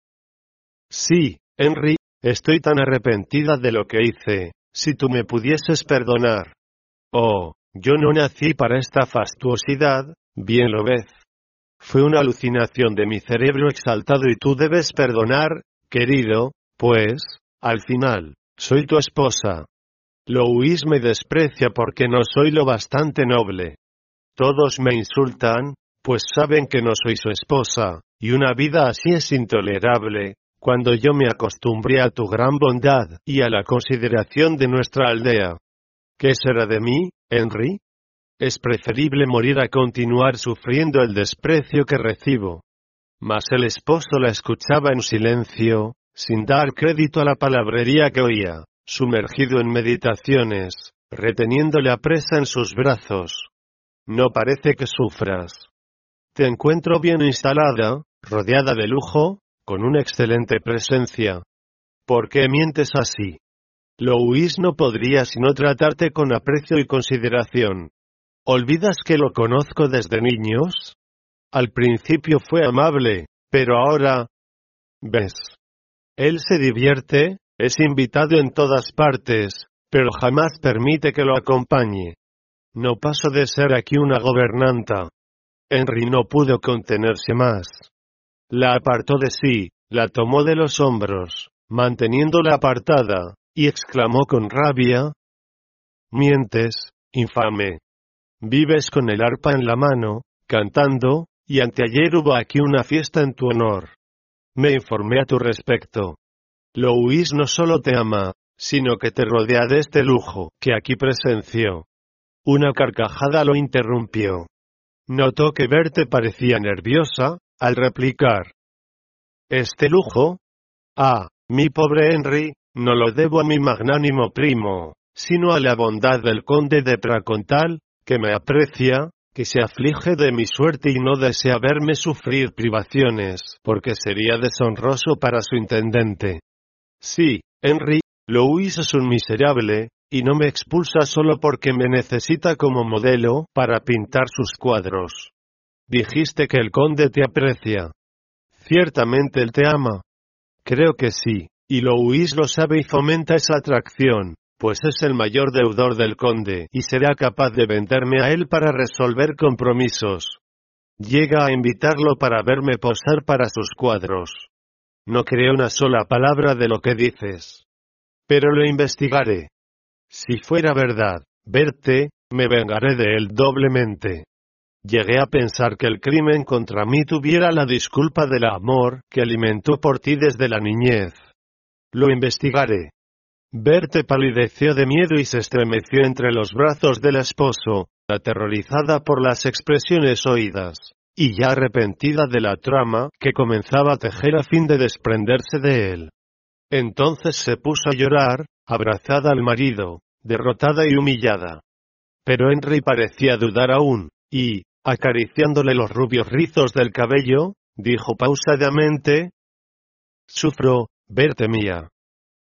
Sí, Henry, estoy tan arrepentida de lo que hice, si tú me pudieses perdonar. Oh, yo no nací para esta fastuosidad, bien lo ves. Fue una alucinación de mi cerebro exaltado y tú debes perdonar, querido, pues, al final, soy tu esposa. Louis me desprecia porque no soy lo bastante noble. Todos me insultan, pues saben que no soy su esposa, y una vida así es intolerable, cuando yo me acostumbré a tu gran bondad y a la consideración de nuestra aldea. ¿Qué será de mí, Henry? Es preferible morir a continuar sufriendo el desprecio que recibo. Mas el esposo la escuchaba en silencio, sin dar crédito a la palabrería que oía, sumergido en meditaciones, reteniéndole a presa en sus brazos. No parece que sufras. Te encuentro bien instalada, rodeada de lujo, con una excelente presencia. ¿Por qué mientes así? Louis no podría sino tratarte con aprecio y consideración. ¿Olvidas que lo conozco desde niños? Al principio fue amable, pero ahora... ¿Ves? Él se divierte, es invitado en todas partes, pero jamás permite que lo acompañe. No paso de ser aquí una gobernanta. Henry no pudo contenerse más. La apartó de sí, la tomó de los hombros, manteniéndola apartada, y exclamó con rabia: «Mientes, infame. Vives con el arpa en la mano, cantando, y anteayer hubo aquí una fiesta en tu honor. Me informé a tu respecto. Louis no solo te ama, sino que te rodea de este lujo que aquí presenció». Una carcajada lo interrumpió. Notó que Berthe parecía nerviosa, al replicar: «¿Este lujo? Ah, mi pobre Henry, no lo debo a mi magnánimo primo, sino a la bondad del conde de Pracontal, que me aprecia, que se aflige de mi suerte y no desea verme sufrir privaciones, porque sería deshonroso para su intendente. Sí, Henry, Louis es un miserable, y no me expulsa solo porque me necesita como modelo para pintar sus cuadros. Dijiste que el conde te aprecia. Ciertamente él te ama. Creo que sí, y Louis lo sabe y fomenta esa atracción, pues es el mayor deudor del conde y será capaz de venderme a él para resolver compromisos. Llega a invitarlo para verme posar para sus cuadros. No creo una sola palabra de lo que dices. Pero lo investigaré. Si fuera verdad, Berthe, me vengaré de él doblemente. Llegué a pensar que el crimen contra mí tuviera la disculpa del amor que alimentó por ti desde la niñez. Lo investigaré. Berthe palideció de miedo y se estremeció entre los brazos del esposo, aterrorizada por las expresiones oídas, y ya arrepentida de la trama que comenzaba a tejer a fin de desprenderse de él. Entonces se puso a llorar, abrazada al marido, derrotada y humillada. Pero Henry parecía dudar aún, y, acariciándole los rubios rizos del cabello, dijo pausadamente: «Sufro, Berthe mía.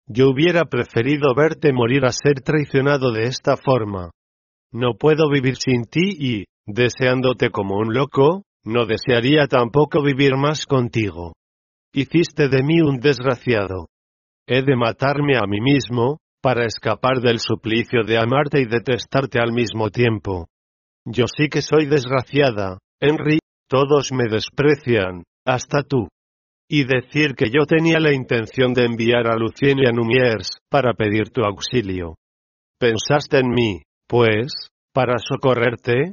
Yo hubiera preferido verte morir a ser traicionado de esta forma. No puedo vivir sin ti y, deseándote como un loco, no desearía tampoco vivir más contigo. Hiciste de mí un desgraciado. He de matarme a mí mismo, para escapar del suplicio de amarte y detestarte al mismo tiempo. Yo sí que soy desgraciada, Henry, todos me desprecian, hasta tú. Y decir que yo tenía la intención de enviar a Lucien y a Numiers, para pedir tu auxilio. ¿Pensaste en mí, pues, para socorrerte?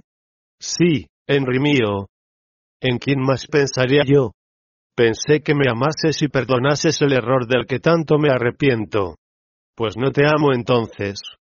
Sí, Henry mío. ¿En quién más pensaría yo? Pensé que me amases y perdonases el error del que tanto me arrepiento. Pues no te amo entonces.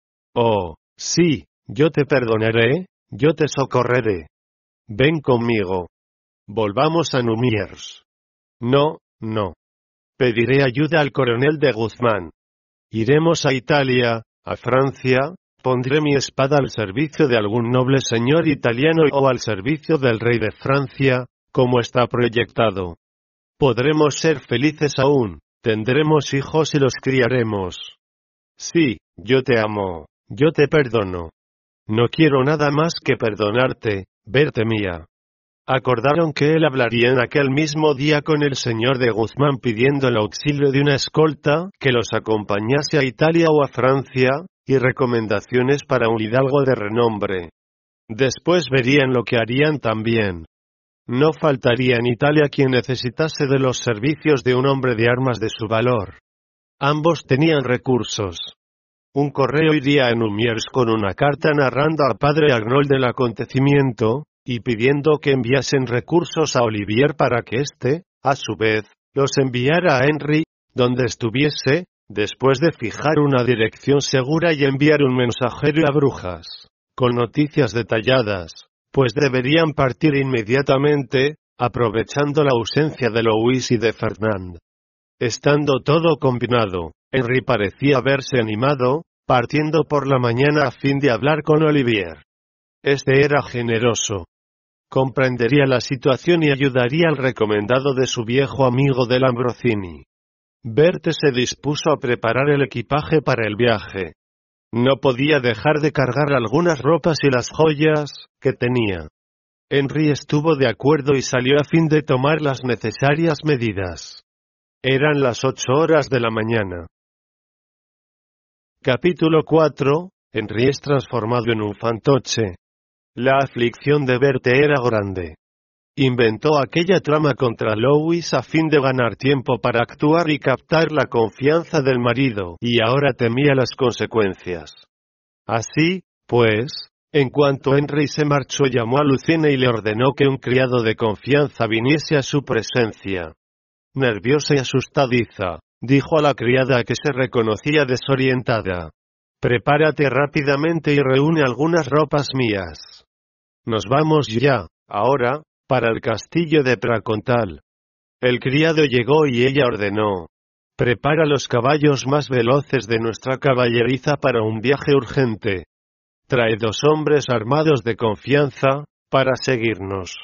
Oh, sí, yo te perdonaré, yo te socorreré. Ven conmigo. Volvamos a Numiers. No, no. Pediré ayuda al coronel de Guzmán. Iremos a Italia, a Francia, pondré mi espada al servicio de algún noble señor italiano o al servicio del rey de Francia, como está proyectado. Podremos ser felices aún, tendremos hijos y los criaremos. Sí, yo te amo, yo te perdono. No quiero nada más que perdonarte, verte mía. Acordaron que él hablaría en aquel mismo día con el señor de Guzmán pidiendo el auxilio de una escolta que los acompañase a Italia o a Francia, y recomendaciones para un hidalgo de renombre. Después verían lo que harían también. No faltaría en Italia quien necesitase de los servicios de un hombre de armas de su valor. Ambos tenían recursos. Un correo iría a Numiers con una carta narrando al padre Arnold del acontecimiento, y pidiendo que enviasen recursos a Olivier para que éste, a su vez, los enviara a Henry, donde estuviese, después de fijar una dirección segura y enviar un mensajero a Brujas, con noticias detalladas, pues deberían partir inmediatamente, aprovechando la ausencia de Louis y de Fernand. Estando todo combinado, Henry parecía verse animado, partiendo por la mañana a fin de hablar con Olivier. Este era generoso. Comprendería la situación y ayudaría al recomendado de su viejo amigo del Ambrosini. Berthe se dispuso a preparar el equipaje para el viaje. No podía dejar de cargar algunas ropas y las joyas que tenía. Henry estuvo de acuerdo y salió a fin de tomar las necesarias medidas. Eran las 8:00 de la mañana. Capítulo 4. Henry es transformado en un fantoche. La aflicción de Berthe era grande. Inventó aquella trama contra Louis a fin de ganar tiempo para actuar y captar la confianza del marido, y ahora temía las consecuencias. Así, pues, en cuanto Henry se marchó, llamó a Lucien y le ordenó que un criado de confianza viniese a su presencia. Nerviosa y asustadiza, dijo a la criada que se reconocía desorientada. Prepárate rápidamente y reúne algunas ropas mías. Nos vamos ya, ahora, para el castillo de Pracontal. El criado llegó y ella ordenó. Prepara los caballos más veloces de nuestra caballeriza para un viaje urgente. Trae 2 hombres armados de confianza, para seguirnos.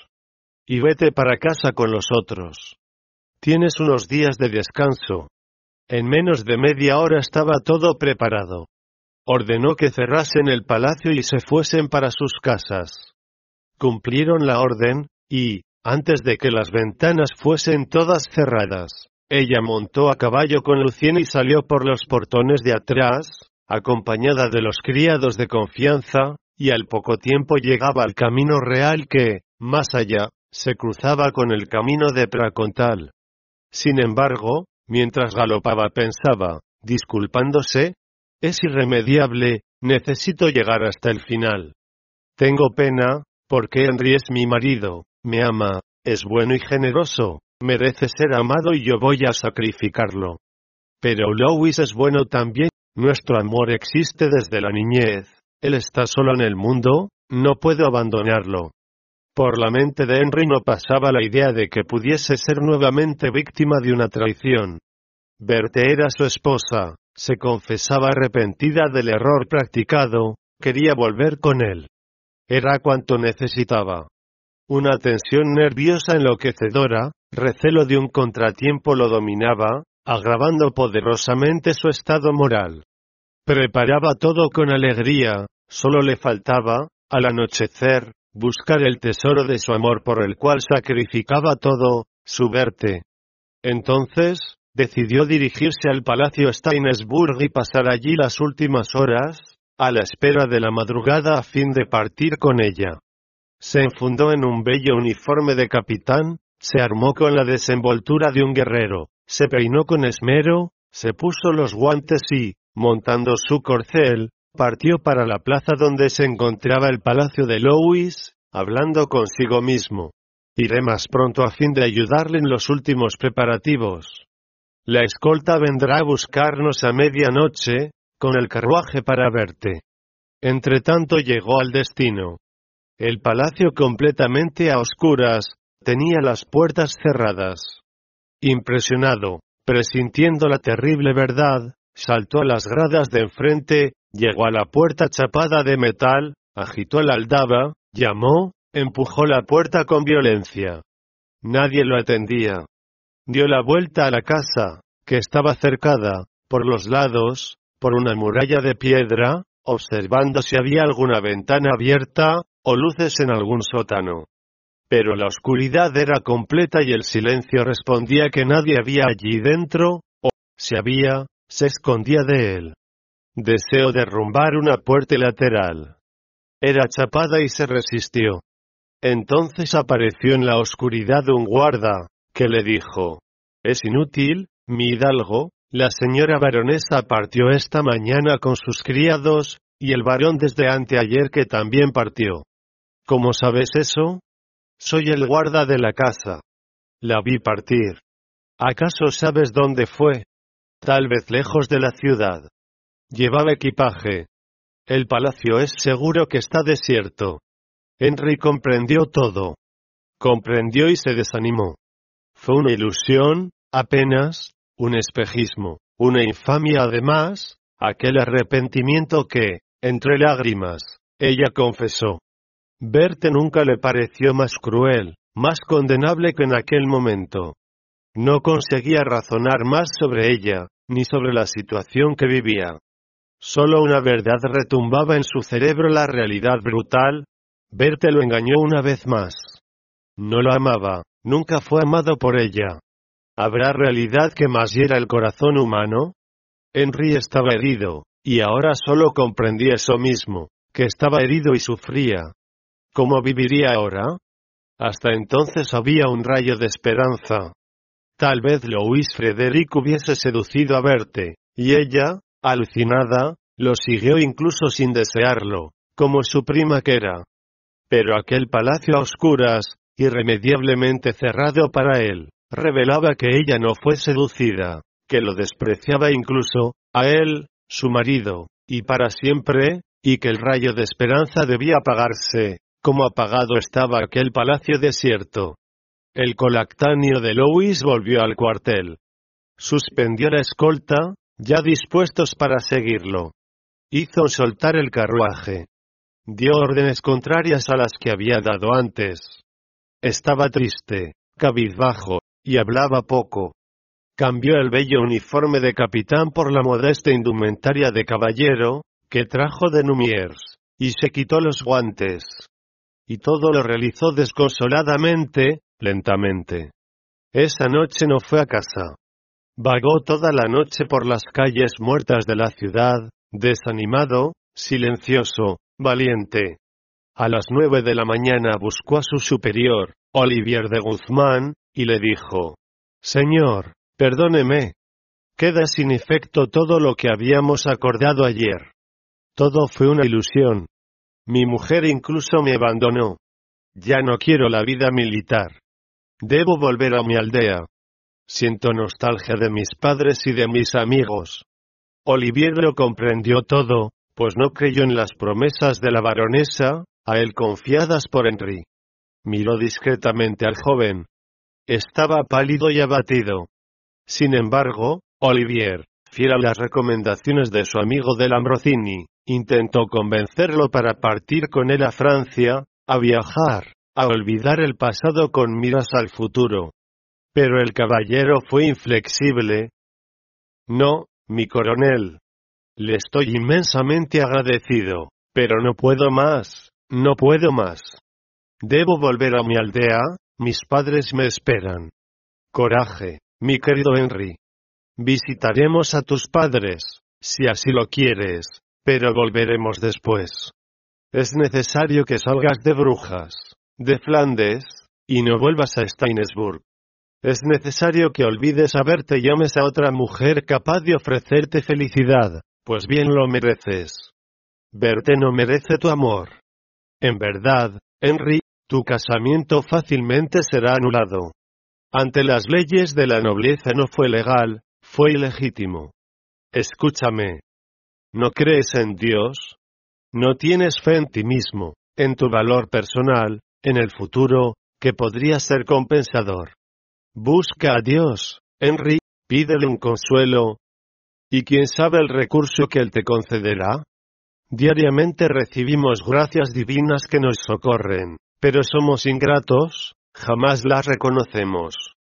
Y vete para casa con los otros. Tienes unos días de descanso. En menos de media hora estaba todo preparado. Ordenó que cerrasen el palacio y se fuesen para sus casas. Cumplieron la orden, y, antes de que las ventanas fuesen todas cerradas, ella montó a caballo con Lucien y salió por los portones de atrás, acompañada de los criados de confianza, y al poco tiempo llegaba al camino real que, más allá, se cruzaba con el camino de Pracontal. Sin embargo, mientras galopaba pensaba, disculpándose, es irremediable, necesito llegar hasta el final. Tengo pena, porque Henry es mi marido, me ama, es bueno y generoso, merece ser amado y yo voy a sacrificarlo. Pero Louis es bueno también, nuestro amor existe desde la niñez, él está solo en el mundo, no puedo abandonarlo. Por la mente de Henry no pasaba la idea de que pudiese ser nuevamente víctima de una traición. Berthe era su esposa, se confesaba arrepentida del error practicado, quería volver con él. Era cuanto necesitaba. Una tensión nerviosa enloquecedora, recelo de un contratiempo lo dominaba, agravando poderosamente su estado moral. Preparaba todo con alegría, solo le faltaba, al anochecer, buscar el tesoro de su amor por el cual sacrificaba todo, su Berthe. Entonces, decidió dirigirse al Palacio Steinsburg y pasar allí las últimas horas, a la espera de la madrugada a fin de partir con ella. Se enfundó en un bello uniforme de capitán, se armó con la desenvoltura de un guerrero, se peinó con esmero, se puso los guantes y, montando su corcel, partió para la plaza donde se encontraba el palacio de Louis, hablando consigo mismo. Iré más pronto a fin de ayudarle en los últimos preparativos. La escolta vendrá a buscarnos a medianoche, con el carruaje para verte. Entretanto llegó al destino. El palacio completamente a oscuras, tenía las puertas cerradas. Impresionado, presintiendo la terrible verdad, saltó a las gradas de enfrente, llegó a la puerta chapada de metal, agitó la aldaba, llamó, empujó la puerta con violencia. Nadie lo atendía. Dio la vuelta a la casa, que estaba cercada, por los lados, por una muralla de piedra, observando si había alguna ventana abierta, o luces en algún sótano. Pero la oscuridad era completa y el silencio respondía que nadie había allí dentro, o, si había, se escondía de él. Deseó derrumbar una puerta lateral. Era chapada y se resistió. Entonces apareció en la oscuridad un guarda, que le dijo: «Es inútil, mi hidalgo, la señora baronesa partió esta mañana con sus criados, y el varón desde anteayer que también partió». «¿Cómo sabes eso?» «Soy el guarda de la casa. La vi partir». «¿Acaso sabes dónde fue?» «Tal vez lejos de la ciudad». «Llevaba equipaje». «El palacio es seguro que está desierto». Henry comprendió todo. Comprendió y se desanimó. Fue una ilusión, apenas, un espejismo, una infamia además, aquel arrepentimiento que, entre lágrimas, ella confesó. Berthe nunca le pareció más cruel, más condenable que en aquel momento. No conseguía razonar más sobre ella, ni sobre la situación que vivía. Solo una verdad retumbaba en su cerebro: la realidad brutal. Berthe lo engañó una vez más. No lo amaba, nunca fue amado por ella. ¿Habrá realidad que más hiera el corazón humano? Henry estaba herido, y ahora solo comprendía eso mismo, que estaba herido y sufría. ¿Cómo viviría ahora? Hasta entonces había un rayo de esperanza. Tal vez Louis Frederick hubiese seducido a Berthe, y ella, alucinada, lo siguió incluso sin desearlo, como su prima que era. Pero aquel palacio a oscuras, irremediablemente cerrado para él, revelaba que ella no fue seducida, que lo despreciaba incluso, a él, su marido, y para siempre, y que el rayo de esperanza debía apagarse, como apagado estaba aquel palacio desierto. El colactáneo de Louis volvió al cuartel. Suspendió la escolta, ya dispuestos para seguirlo. Hizo soltar el carruaje. Dio órdenes contrarias a las que había dado antes. Estaba triste, cabizbajo, y hablaba poco. Cambió el bello uniforme de capitán por la modesta indumentaria de caballero, que trajo de Numiers, y se quitó los guantes. Y todo lo realizó desconsoladamente, lentamente. Esa noche no fue a casa. Vagó toda la noche por las calles muertas de la ciudad, desanimado, silencioso, valiente. A las 9 de la mañana buscó a su superior, Olivier de Guzmán, y le dijo: «Señor, perdóneme. Queda sin efecto todo lo que habíamos acordado ayer. Todo fue una ilusión. Mi mujer incluso me abandonó. Ya no quiero la vida militar. Debo volver a mi aldea. Siento nostalgia de mis padres y de mis amigos». Olivier lo comprendió todo, pues no creyó en las promesas de la baronesa, a él confiadas por Henry. Miró discretamente al joven. Estaba pálido y abatido. Sin embargo, Olivier, fiel a las recomendaciones de su amigo del Ambrosini, intentó convencerlo para partir con él a Francia, a viajar, a olvidar el pasado con miras al futuro. Pero el caballero fue inflexible. No, mi coronel. Le estoy inmensamente agradecido, pero no puedo más, no puedo más. Debo volver a mi aldea, mis padres me esperan. Coraje, mi querido Henry. Visitaremos a tus padres, si así lo quieres, pero volveremos después. Es necesario que salgas de Brujas, de Flandes, y no vuelvas a Stainsburg. Es necesario que olvides haberte y llames a otra mujer capaz de ofrecerte felicidad, pues bien lo mereces. Berthe no merece tu amor. En verdad, Henry, tu casamiento fácilmente será anulado. Ante las leyes de la nobleza no fue legal, fue ilegítimo. Escúchame. ¿No crees en Dios? ¿No tienes fe en ti mismo, en tu valor personal, en el futuro, que podría ser compensador? Busca a Dios, Henry, pídele un consuelo. ¿Y quién sabe el recurso que Él te concederá? Diariamente recibimos gracias divinas que nos socorren, pero somos ingratos, jamás las reconocemos.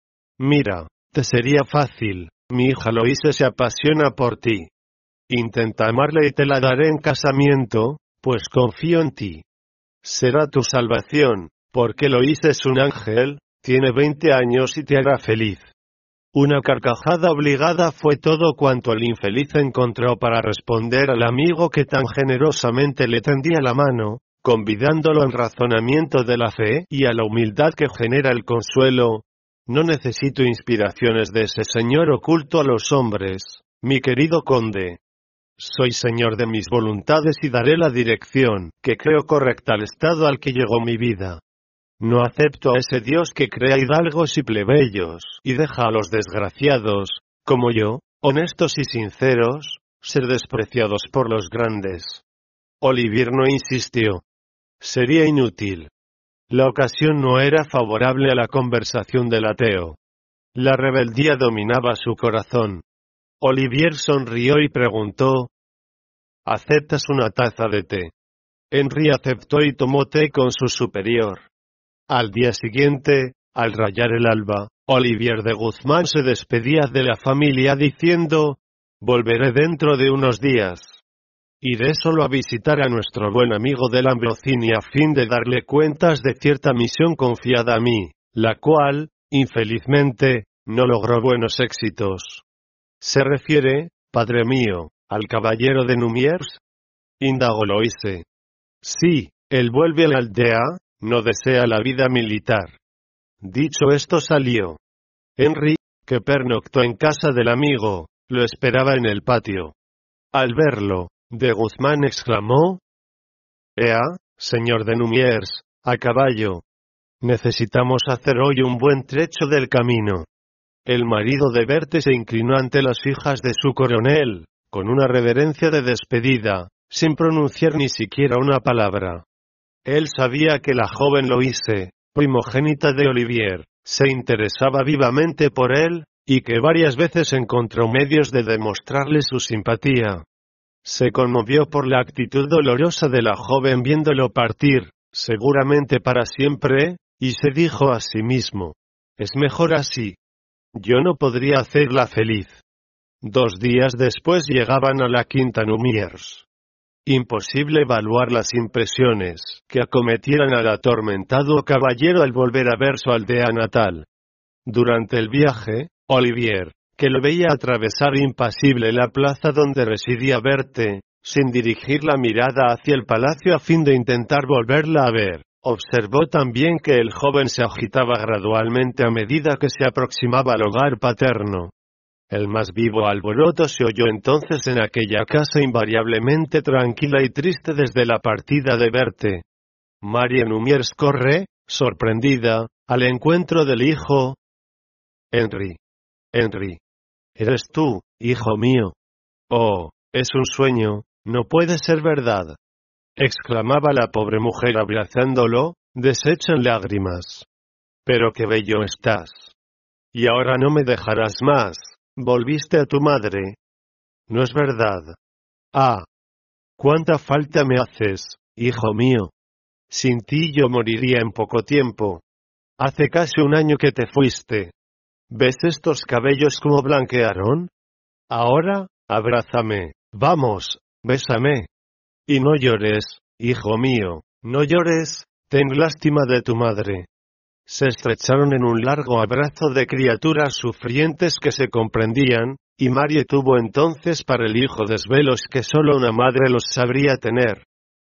Mira, te sería fácil, mi hija Loise se apasiona por ti. Intenta amarle y te la daré en casamiento, pues confío en ti. Será tu salvación, porque Loise es un ángel, tiene 20 años y te hará feliz. Una carcajada obligada fue todo cuanto el infeliz encontró para responder al amigo que tan generosamente le tendía la mano, convidándolo al razonamiento de la fe y a la humildad que genera el consuelo. No necesito inspiraciones de ese Señor oculto a los hombres, mi querido conde. Soy señor de mis voluntades y daré la dirección que creo correcta al estado al que llegó mi vida. No acepto a ese Dios que crea hidalgos y plebeyos, y deja a los desgraciados, como yo, honestos y sinceros, ser despreciados por los grandes. Olivier no insistió. Sería inútil. La ocasión no era favorable a la conversación del ateo. La rebeldía dominaba su corazón. Olivier sonrió y preguntó: ¿aceptas una taza de té? Henry aceptó y tomó té con su superior. Al día siguiente, al rayar el alba, Olivier de Guzmán se despedía de la familia diciendo: volveré dentro de unos días. Iré solo a visitar a nuestro buen amigo del Ambrosini a fin de darle cuentas de cierta misión confiada a mí, la cual, infelizmente, no logró buenos éxitos. ¿Se refiere, padre mío, al caballero de Numiers? Indagó Loise. Sí, él vuelve a la aldea, no desea la vida militar. Dicho esto salió. Henry, que pernoctó en casa del amigo, lo esperaba en el patio. Al verlo, de Guzmán exclamó: «Ea, señor de Numiers, a caballo. Necesitamos hacer hoy un buen trecho del camino». El marido de Berthe se inclinó ante las hijas de su coronel, con una reverencia de despedida, sin pronunciar ni siquiera una palabra. Él sabía que la joven Loise, primogénita de Olivier, se interesaba vivamente por él, y que varias veces encontró medios de demostrarle su simpatía. Se conmovió por la actitud dolorosa de la joven viéndolo partir, seguramente para siempre, y se dijo a sí mismo: es mejor así. Yo no podría hacerla feliz. 2 días después llegaban a la quinta Numiers. Imposible evaluar las impresiones que acometieran al atormentado caballero al volver a ver su aldea natal. Durante el viaje, Olivier, que lo veía atravesar impasible la plaza donde residía Berthe, sin dirigir la mirada hacia el palacio a fin de intentar volverla a ver, observó también que el joven se agitaba gradualmente a medida que se aproximaba al hogar paterno. El más vivo alboroto se oyó entonces en aquella casa invariablemente tranquila y triste desde la partida de Berthe. María Numiers corre, sorprendida, al encuentro del hijo. Henry. Henry. ¿Eres tú, hijo mío? Oh, es un sueño, no puede ser verdad. Exclamaba la pobre mujer abrazándolo, deshecha en lágrimas. Pero qué bello estás. Y ahora no me dejarás más. ¿Volviste a tu madre? No es verdad. Ah. Cuánta falta me haces, hijo mío. Sin ti yo moriría en poco tiempo. Hace casi un año que te fuiste. ¿Ves estos cabellos como blanquearon? Ahora, abrázame, vamos, bésame. Y no llores, hijo mío, no llores, ten lástima de tu madre. Se estrecharon en un largo abrazo de criaturas sufrientes que se comprendían, y Marie tuvo entonces para el hijo desvelos que solo una madre los sabría tener.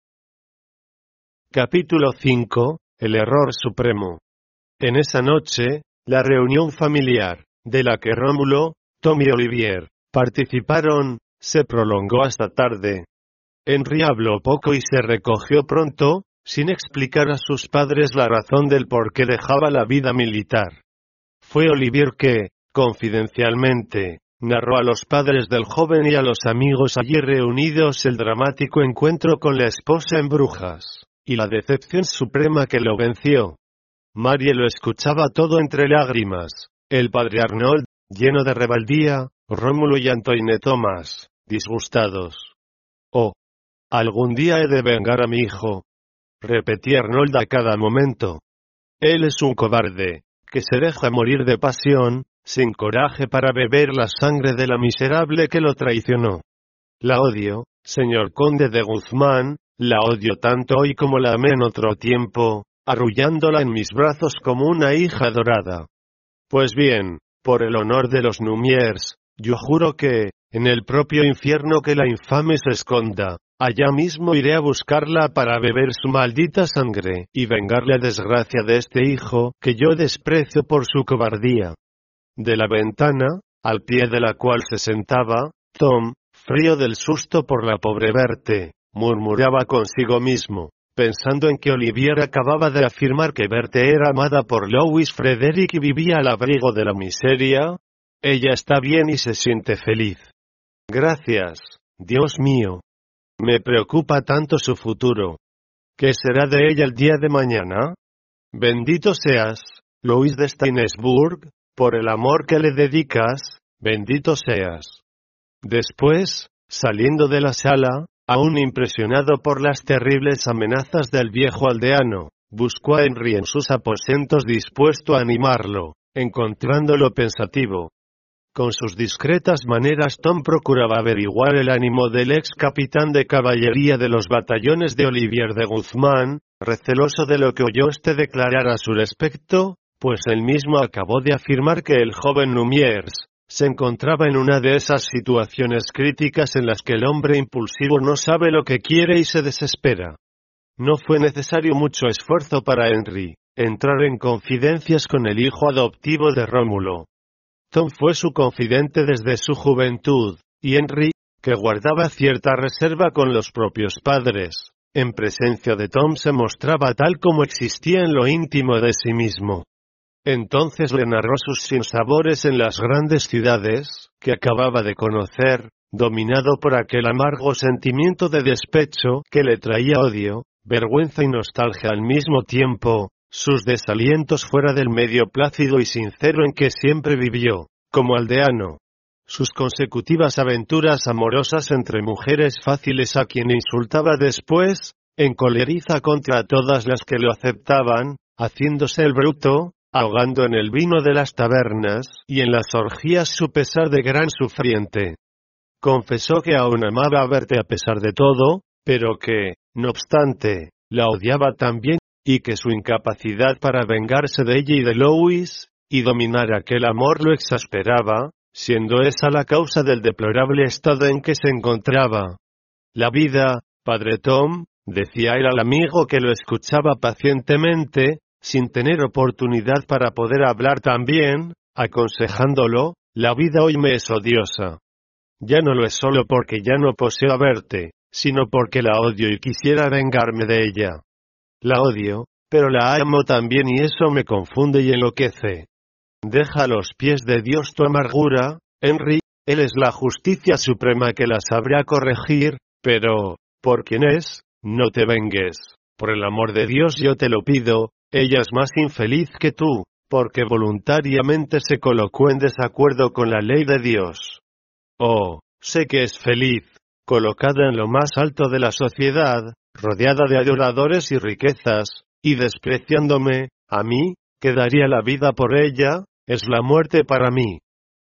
Capítulo 5. El error supremo. En esa noche, la reunión familiar, de la que Rómulo, Tom y Olivier participaron, se prolongó hasta tarde. Henry habló poco y se recogió pronto, sin explicar a sus padres la razón del por qué dejaba la vida militar. Fue Olivier que, confidencialmente, narró a los padres del joven y a los amigos allí reunidos el dramático encuentro con la esposa en Brujas, y la decepción suprema que lo venció. Marie lo escuchaba todo entre lágrimas, el padre Arnold, lleno de rebeldía, Rómulo y Antoine Thomas, disgustados. «Oh, algún día he de vengar a mi hijo», repetía Arnold a cada momento. «Él es un cobarde, que se deja morir de pasión, sin coraje para beber la sangre de la miserable que lo traicionó. La odio, señor conde de Guzmán, la odio tanto hoy como la amé en otro tiempo, arrullándola en mis brazos como una hija adorada. Pues bien, por el honor de los Lumières, yo juro que, en el propio infierno que la infame se esconda, allá mismo iré a buscarla para beber su maldita sangre y vengar la desgracia de este hijo que yo desprecio por su cobardía». De la ventana, al pie de la cual se sentaba, Tom, frío del susto por la pobre Berthe, murmuraba consigo mismo, pensando en que Olivier acababa de afirmar que Berthe era amada por Louis Frederick y vivía al abrigo de la miseria. Ella está bien y se siente feliz. Gracias, Dios mío. Me preocupa tanto su futuro. ¿Qué será de ella el día de mañana? Bendito seas, Louis de Stainsburg, por el amor que le dedicas, bendito seas. Después, saliendo de la sala, aún impresionado por las terribles amenazas del viejo aldeano, buscó a Henry en sus aposentos dispuesto a animarlo, encontrándolo pensativo. Con sus discretas maneras Tom procuraba averiguar el ánimo del ex capitán de caballería de los batallones de Olivier de Guzmán, receloso de lo que oyó este declarar a su respecto, pues él mismo acabó de afirmar que el joven Lumières se encontraba en una de esas situaciones críticas en las que el hombre impulsivo no sabe lo que quiere y se desespera. No fue necesario mucho esfuerzo para Henry entrar en confidencias con el hijo adoptivo de Rómulo. Tom fue su confidente desde su juventud, y Henry, que guardaba cierta reserva con los propios padres, en presencia de Tom se mostraba tal como existía en lo íntimo de sí mismo. Entonces le narró sus sinsabores en las grandes ciudades, que acababa de conocer, dominado por aquel amargo sentimiento de despecho que le traía odio, vergüenza y nostalgia al mismo tiempo, sus desalientos fuera del medio plácido y sincero en que siempre vivió, como aldeano. Sus consecutivas aventuras amorosas entre mujeres fáciles a quien insultaba después, encoleriza contra todas las que lo aceptaban, haciéndose el bruto, ahogando en el vino de las tabernas y en las orgías su pesar de gran sufriente. Confesó que aún amaba a Berthe a pesar de todo, pero que, no obstante, la odiaba también, y que su incapacidad para vengarse de ella y de Louis, y dominar aquel amor lo exasperaba, siendo esa la causa del deplorable estado en que se encontraba. La vida, padre Tom, decía él al amigo que lo escuchaba pacientemente, sin tener oportunidad para poder hablar también, aconsejándolo, la vida hoy me es odiosa. Ya no lo es solo porque ya no poseo a Berthe, sino porque la odio y quisiera vengarme de ella. La odio, pero la amo también y eso me confunde y enloquece. Deja a los pies de Dios tu amargura, Henry, Él es la justicia suprema que la sabrá corregir, pero, por quien es, no te vengues. Por el amor de Dios yo te lo pido, ella es más infeliz que tú, porque voluntariamente se colocó en desacuerdo con la ley de Dios. Oh, sé que es feliz, colocada en lo más alto de la sociedad, rodeada de adoradores y riquezas, y despreciándome, a mí, que daría la vida por ella, es la muerte para mí.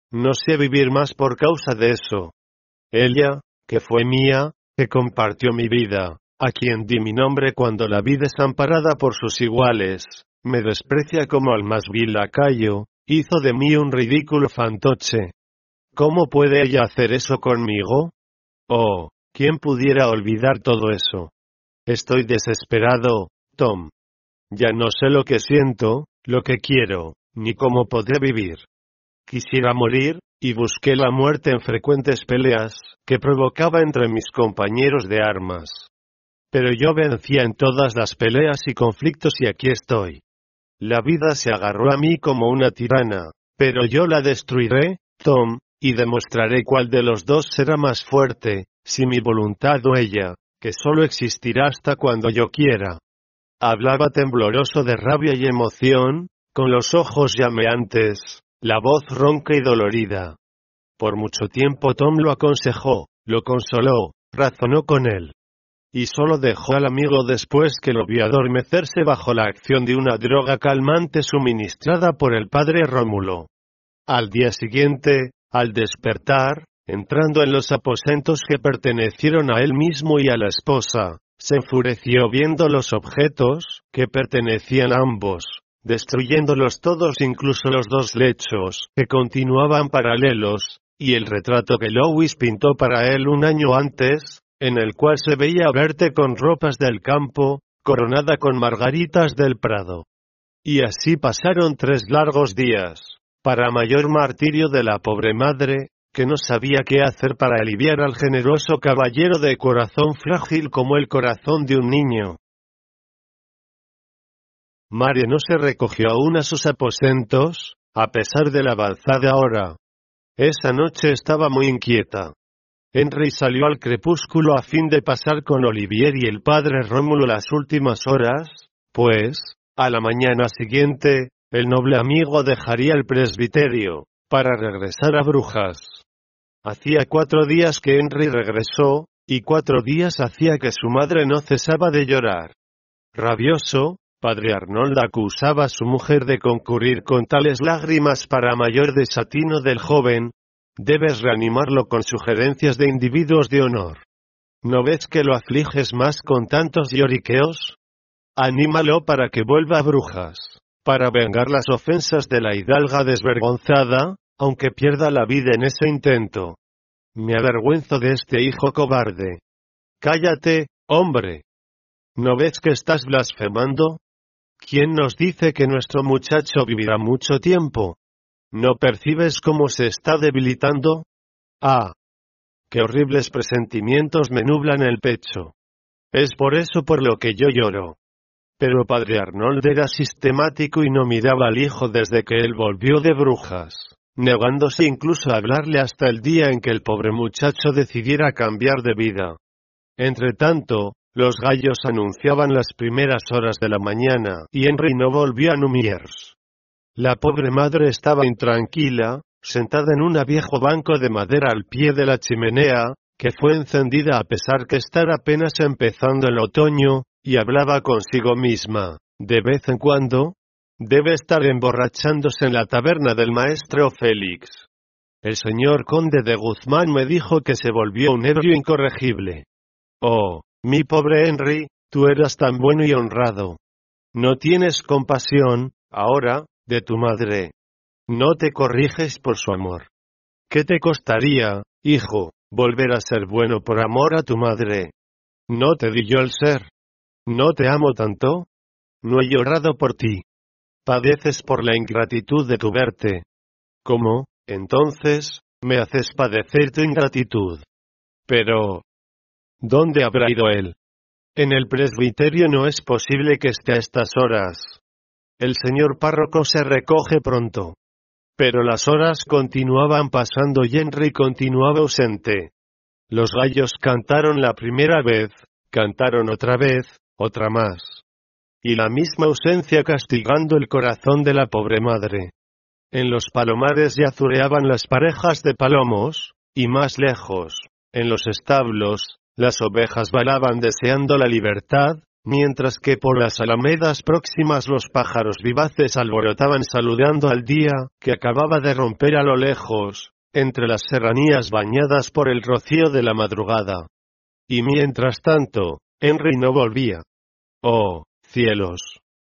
No sé vivir más por causa de eso. Ella, que fue mía, que compartió mi vida, a quien di mi nombre cuando la vi desamparada por sus iguales, me desprecia como al más vil lacayo, hizo de mí un ridículo fantoche. ¿Cómo puede ella hacer eso conmigo? Oh, ¿quién pudiera olvidar todo eso? Estoy desesperado, Tom. Ya no sé lo que siento, lo que quiero, ni cómo podré vivir. Quisiera morir, y busqué la muerte en frecuentes peleas, que provocaba entre mis compañeros de armas. Pero yo vencía en todas las peleas y conflictos y aquí estoy. La vida se agarró a mí como una tirana, pero yo la destruiré, Tom, y demostraré cuál de los dos será más fuerte, si mi voluntad o ella, que solo existirá hasta cuando yo quiera. Hablaba tembloroso de rabia y emoción, con los ojos llameantes, la voz ronca y dolorida. Por mucho tiempo Tom lo aconsejó, lo consoló, razonó con él. Y solo dejó al amigo después que lo vio adormecerse bajo la acción de una droga calmante suministrada por el padre Rómulo. Al día siguiente, al despertar, entrando en los aposentos que pertenecieron a él mismo y a la esposa, se enfureció viendo los objetos, que pertenecían a ambos, destruyéndolos todos incluso los dos lechos, que continuaban paralelos, y el retrato que Lois pintó para él un año antes, en el cual se veía a Bertie con ropas del campo, coronada con margaritas del prado. Y así pasaron 3 largos días, para mayor martirio de la pobre madre, que no sabía qué hacer para aliviar al generoso caballero de corazón frágil como el corazón de un niño. Mary no se recogió aún a sus aposentos, a pesar de la avanzada hora. Esa noche estaba muy inquieta. Henry salió al crepúsculo a fin de pasar con Olivier y el padre Rómulo las últimas horas, pues, a la mañana siguiente, el noble amigo dejaría el presbiterio, para regresar a Brujas. Hacía 4 días que Henry regresó, y 4 días hacía que su madre no cesaba de llorar. Rabioso, padre Arnold acusaba a su mujer de concurrir con tales lágrimas para mayor desatino del joven. Debes reanimarlo con sugerencias de individuos de honor. ¿No ves que lo afliges más con tantos lloriqueos? Anímalo para que vuelva a Brujas, para vengar las ofensas de la hidalga desvergonzada, aunque pierda la vida en ese intento. Me avergüenzo de este hijo cobarde. Cállate, hombre. ¿No ves que estás blasfemando? ¿Quién nos dice que nuestro muchacho vivirá mucho tiempo? ¿No percibes cómo se está debilitando? ¡Ah! ¡Qué horribles presentimientos me nublan el pecho! Es por eso por lo que yo lloro. Pero padre Arnold era sistemático y no miraba al hijo desde que él volvió de Brujas, negándose incluso a hablarle hasta el día en que el pobre muchacho decidiera cambiar de vida. Entretanto, los gallos anunciaban las primeras horas de la mañana y Henry no volvió a Numiers. La pobre madre estaba intranquila, sentada en un viejo banco de madera al pie de la chimenea, que fue encendida a pesar que estaba apenas empezando el otoño, y hablaba consigo misma. De vez en cuando, debe estar emborrachándose en la taberna del maestro Félix. El señor conde de Guzmán me dijo que se volvió un ebrio incorregible. Oh, mi pobre Henry, tú eras tan bueno y honrado. No tienes compasión, ahora, de tu madre. No te corriges por su amor. ¿Qué te costaría, hijo, volver a ser bueno por amor a tu madre? ¿No te di yo el ser? ¿No te amo tanto? No he llorado por ti. Padeces por la ingratitud de tu verte. ¿Cómo, entonces, me haces padecer tu ingratitud? Pero, ¿dónde habrá ido él? En el presbiterio no es posible que esté a estas horas. El señor párroco se recoge pronto. Pero las horas continuaban pasando y Henry continuaba ausente. Los gallos cantaron la primera vez, cantaron otra vez, otra más. Y la misma ausencia castigando el corazón de la pobre madre. En los palomares ya zureaban las parejas de palomos, y más lejos, en los establos, las ovejas balaban deseando la libertad, mientras que por las alamedas próximas los pájaros vivaces alborotaban saludando al día, que acababa de romper a lo lejos, entre las serranías bañadas por el rocío de la madrugada. Y mientras tanto, Henry no volvía. ¡Oh, cielos!,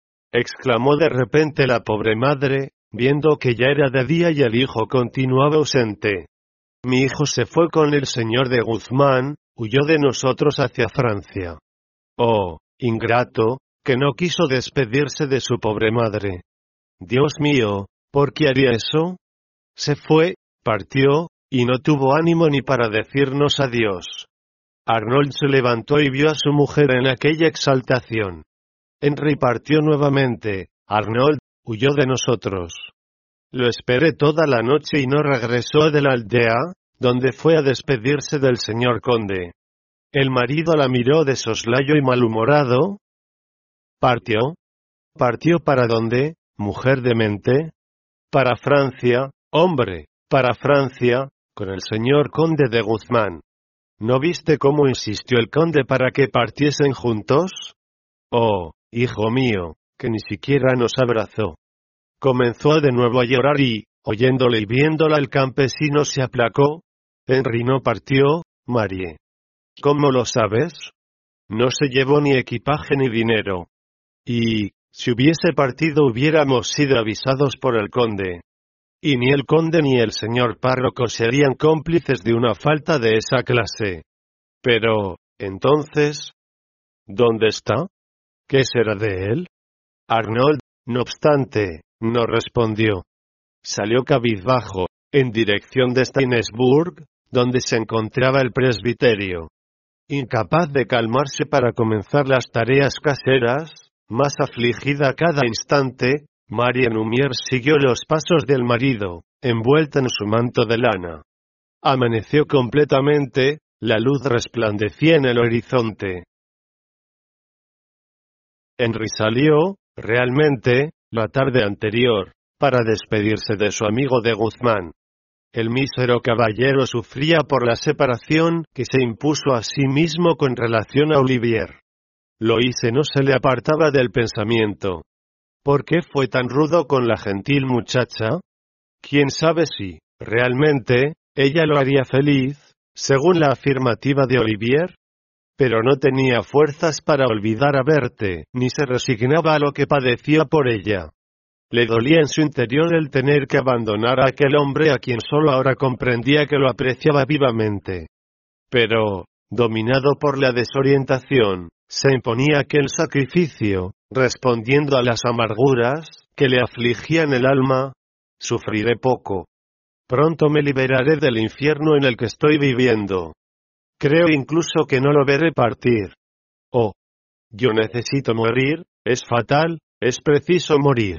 exclamó de repente la pobre madre, viendo que ya era de día y el hijo continuaba ausente. Mi hijo se fue con el señor de Guzmán, huyó de nosotros hacia Francia. Oh, ingrato, que no quiso despedirse de su pobre madre. Dios mío, ¿por qué haría eso? Se fue, partió, y no tuvo ánimo ni para decirnos adiós. Arnold se levantó y vio a su mujer en aquella exaltación. Henry partió nuevamente, Arnold huyó de nosotros. Lo esperé toda la noche y no regresó de la aldea, donde fue a despedirse del señor conde. El marido la miró de soslayo y malhumorado. ¿Partió? ¿Partió para dónde, mujer demente? Para Francia, hombre, para Francia, con el señor conde de Guzmán. ¿No viste cómo insistió el conde para que partiesen juntos? Oh, hijo mío, que ni siquiera nos abrazó. Comenzó de nuevo a llorar y, oyéndole y viéndola el campesino se aplacó. Henry no partió, Marie. ¿Cómo lo sabes? No se llevó ni equipaje ni dinero. Y, si hubiese partido hubiéramos sido avisados por el conde. Y ni el conde ni el señor párroco serían cómplices de una falta de esa clase. Pero, entonces, ¿dónde está? ¿Qué será de él? Arnold, no obstante, no respondió. Salió cabizbajo, en dirección de Steinsburg, donde se encontraba el presbiterio. Incapaz de calmarse para comenzar las tareas caseras, más afligida cada instante, Marie Numier siguió los pasos del marido, envuelta en su manto de lana. Amaneció completamente, la luz resplandecía en el horizonte. Henry salió, realmente, la tarde anterior, para despedirse de su amigo de Guzmán. El mísero caballero sufría por la separación que se impuso a sí mismo con relación a Olivier. Loise no se le apartaba del pensamiento. ¿Por qué fue tan rudo con la gentil muchacha? ¿Quién sabe si, realmente, ella lo haría feliz, según la afirmativa de Olivier? Pero no tenía fuerzas para olvidar a Berthe, ni se resignaba a lo que padecía por ella. Le dolía en su interior el tener que abandonar a aquel hombre a quien solo ahora comprendía que lo apreciaba vivamente. Pero, dominado por la desorientación, se imponía aquel sacrificio, respondiendo a las amarguras que le afligían el alma. Sufriré poco. Pronto me liberaré del infierno en el que estoy viviendo. Creo incluso que no lo veré partir. Oh, yo necesito morir, es fatal, es preciso morir.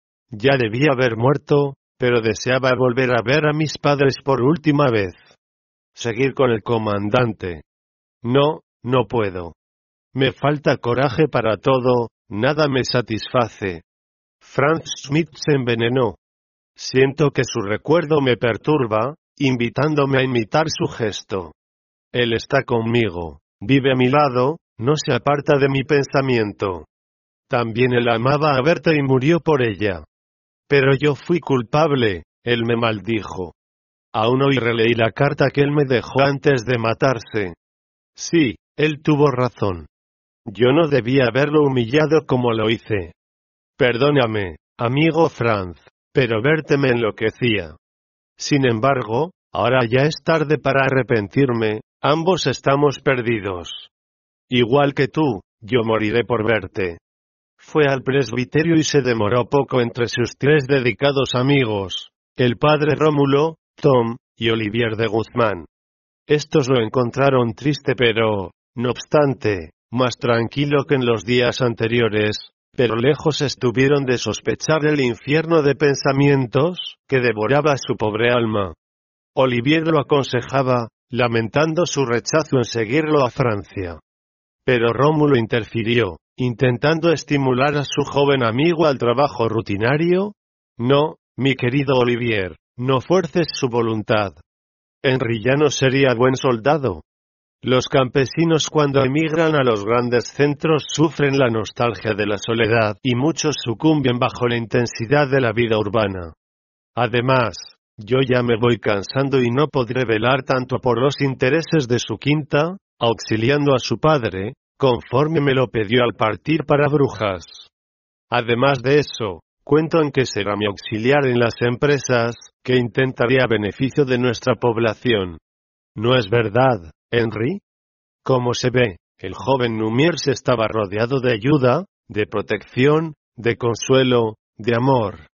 Ya debía haber muerto, pero deseaba volver a ver a mis padres por última vez. Seguir con el comandante. No, no puedo. Me falta coraje para todo, nada me satisface. Franz Schmidt se envenenó. Siento que su recuerdo me perturba, invitándome a imitar su gesto. Él está conmigo, vive a mi lado, no se aparta de mi pensamiento. También él amaba a Berthe y murió por ella. Pero yo fui culpable, él me maldijo. Aún hoy releí la carta que él me dejó antes de matarse. Sí, él tuvo razón. Yo no debía haberlo humillado como lo hice. Perdóname, amigo Franz, pero Berthe me enloquecía. Sin embargo, ahora ya es tarde para arrepentirme, ambos estamos perdidos. Igual que tú, yo moriré por Berthe. Fue al presbiterio y se demoró poco entre sus tres dedicados amigos, el padre Rómulo, Tom, y Olivier de Guzmán. Estos lo encontraron triste pero, no obstante, más tranquilo que en los días anteriores, pero lejos estuvieron de sospechar el infierno de pensamientos que devoraba su pobre alma. Olivier lo aconsejaba, lamentando su rechazo en seguirlo a Francia. Pero Rómulo interfirió, intentando estimular a su joven amigo al trabajo rutinario. No, mi querido Olivier, no fuerces su voluntad. Henry ya no sería buen soldado. Los campesinos cuando emigran a los grandes centros sufren la nostalgia de la soledad y muchos sucumben bajo la intensidad de la vida urbana. Además, yo ya me voy cansando y no podré velar tanto por los intereses de su quinta, auxiliando a su padre, conforme me lo pidió al partir para Brujas. Además de eso, cuento en que será mi auxiliar en las empresas, que intentaré a beneficio de nuestra población. ¿No es verdad, Henry? Como se ve, el joven Numiers estaba rodeado de ayuda, de protección, de consuelo, de amor.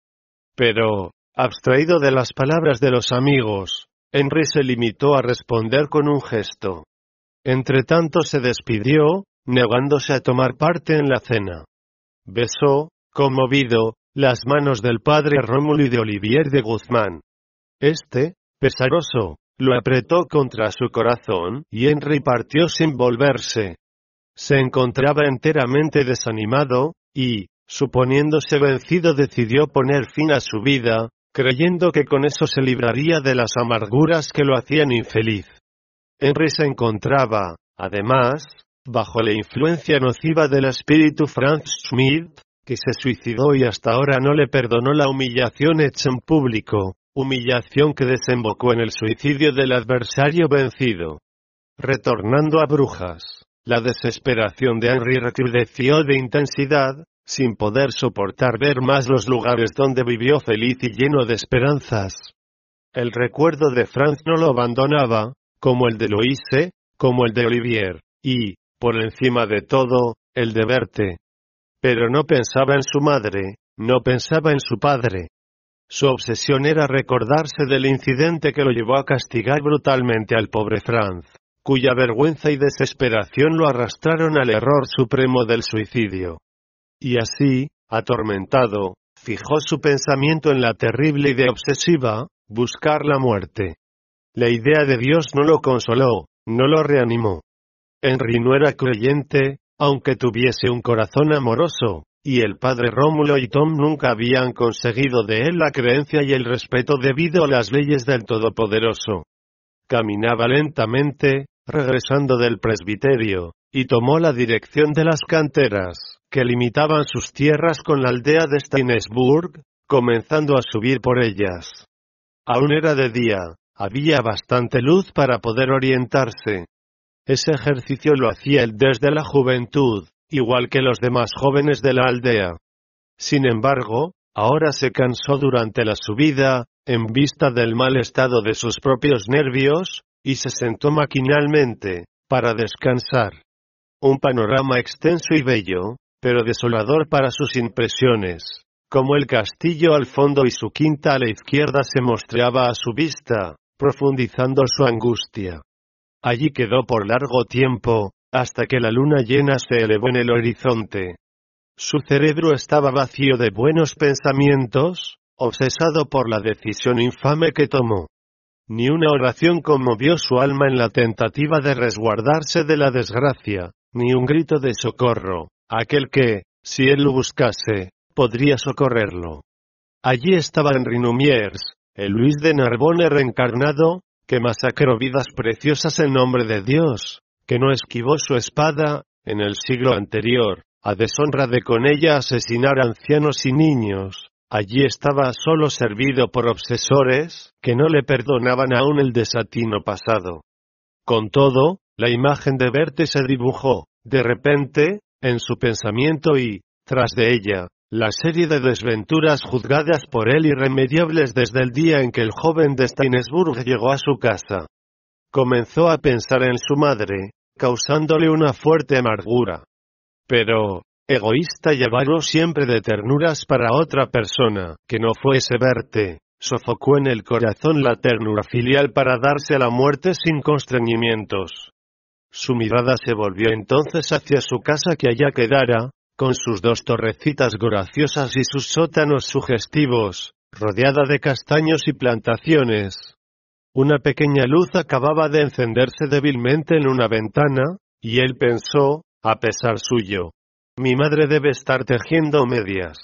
Pero, abstraído de las palabras de los amigos, Henry se limitó a responder con un gesto. Entretanto se despidió, negándose a tomar parte en la cena. Besó, conmovido, las manos del padre Rómulo y de Olivier de Guzmán. Este, pesaroso, lo apretó contra su corazón y Henry partió sin volverse. Se encontraba enteramente desanimado, y, suponiéndose vencido, decidió poner fin a su vida, creyendo que con eso se libraría de las amarguras que lo hacían infeliz. Henry se encontraba, además, bajo la influencia nociva del espíritu Franz Schmidt, que se suicidó y hasta ahora no le perdonó la humillación hecha en público, humillación que desembocó en el suicidio del adversario vencido. Retornando a Brujas, la desesperación de Henry recrudeció de intensidad, sin poder soportar ver más los lugares donde vivió feliz y lleno de esperanzas. El recuerdo de Franz no lo abandonaba, como el de Louise, como el de Olivier, y, por encima de todo, el de Berthe. Pero no pensaba en su madre, no pensaba en su padre. Su obsesión era recordarse del incidente que lo llevó a castigar brutalmente al pobre Franz, cuya vergüenza y desesperación lo arrastraron al error supremo del suicidio. Y así, atormentado, fijó su pensamiento en la terrible idea obsesiva, buscar la muerte. La idea de Dios no lo consoló, no lo reanimó. Henry no era creyente, aunque tuviese un corazón amoroso, y el padre Rómulo y Tom nunca habían conseguido de él la creencia y el respeto debido a las leyes del Todopoderoso. Caminaba lentamente, regresando del presbiterio, y tomó la dirección de las canteras, que limitaban sus tierras con la aldea de Steinsburg, comenzando a subir por ellas. Aún era de día, había bastante luz para poder orientarse. Ese ejercicio lo hacía él desde la juventud, igual que los demás jóvenes de la aldea. Sin embargo, ahora se cansó durante la subida, en vista del mal estado de sus propios nervios, y se sentó maquinalmente, para descansar. Un panorama extenso y bello, pero desolador para sus impresiones, como el castillo al fondo y su quinta a la izquierda se mostraba a su vista, profundizando su angustia. Allí quedó por largo tiempo, hasta que la luna llena se elevó en el horizonte. Su cerebro estaba vacío de buenos pensamientos, obsesado por la decisión infame que tomó. Ni una oración conmovió su alma en la tentativa de resguardarse de la desgracia, ni un grito de socorro, aquel que, si él lo buscase, podría socorrerlo. Allí estaba Henry Numiers, el Luis de Narbonne reencarnado, que masacró vidas preciosas en nombre de Dios, que no esquivó su espada, en el siglo anterior, a deshonra de con ella asesinar ancianos y niños. Allí estaba solo servido por obsesores, que no le perdonaban aún el desatino pasado. Con todo, la imagen de Berthe se dibujó, de repente, en su pensamiento y, tras de ella, la serie de desventuras juzgadas por él irremediables desde el día en que el joven de Steinsburg llegó a su casa. Comenzó a pensar en su madre, causándole una fuerte amargura. Pero, egoísta y avaro siempre de ternuras para otra persona, que no fuese Berthe, sofocó en el corazón la ternura filial para darse a la muerte sin constreñimientos. Su mirada se volvió entonces hacia su casa que allá quedara, con sus dos torrecitas graciosas y sus sótanos sugestivos, rodeada de castaños y plantaciones. Una pequeña luz acababa de encenderse débilmente en una ventana, y él pensó, a pesar suyo, mi madre debe estar tejiendo medias.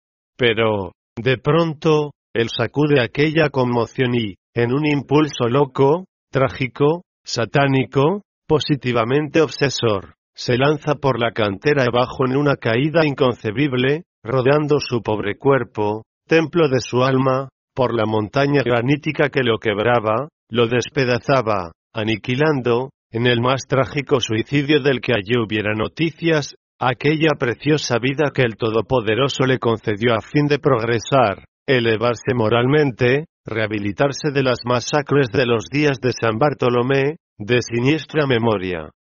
Pero, de pronto, él sacude aquella conmoción y, en un impulso loco, trágico, satánico, positivamente obsesor, se lanza por la cantera abajo en una caída inconcebible, rodeando su pobre cuerpo, templo de su alma, por la montaña granítica que lo quebraba, lo despedazaba, aniquilando, en el más trágico suicidio del que allí hubiera noticias, aquella preciosa vida que el Todopoderoso le concedió a fin de progresar, elevarse moralmente, rehabilitarse de las masacres de los días de San Bartolomé, de siniestra memoria.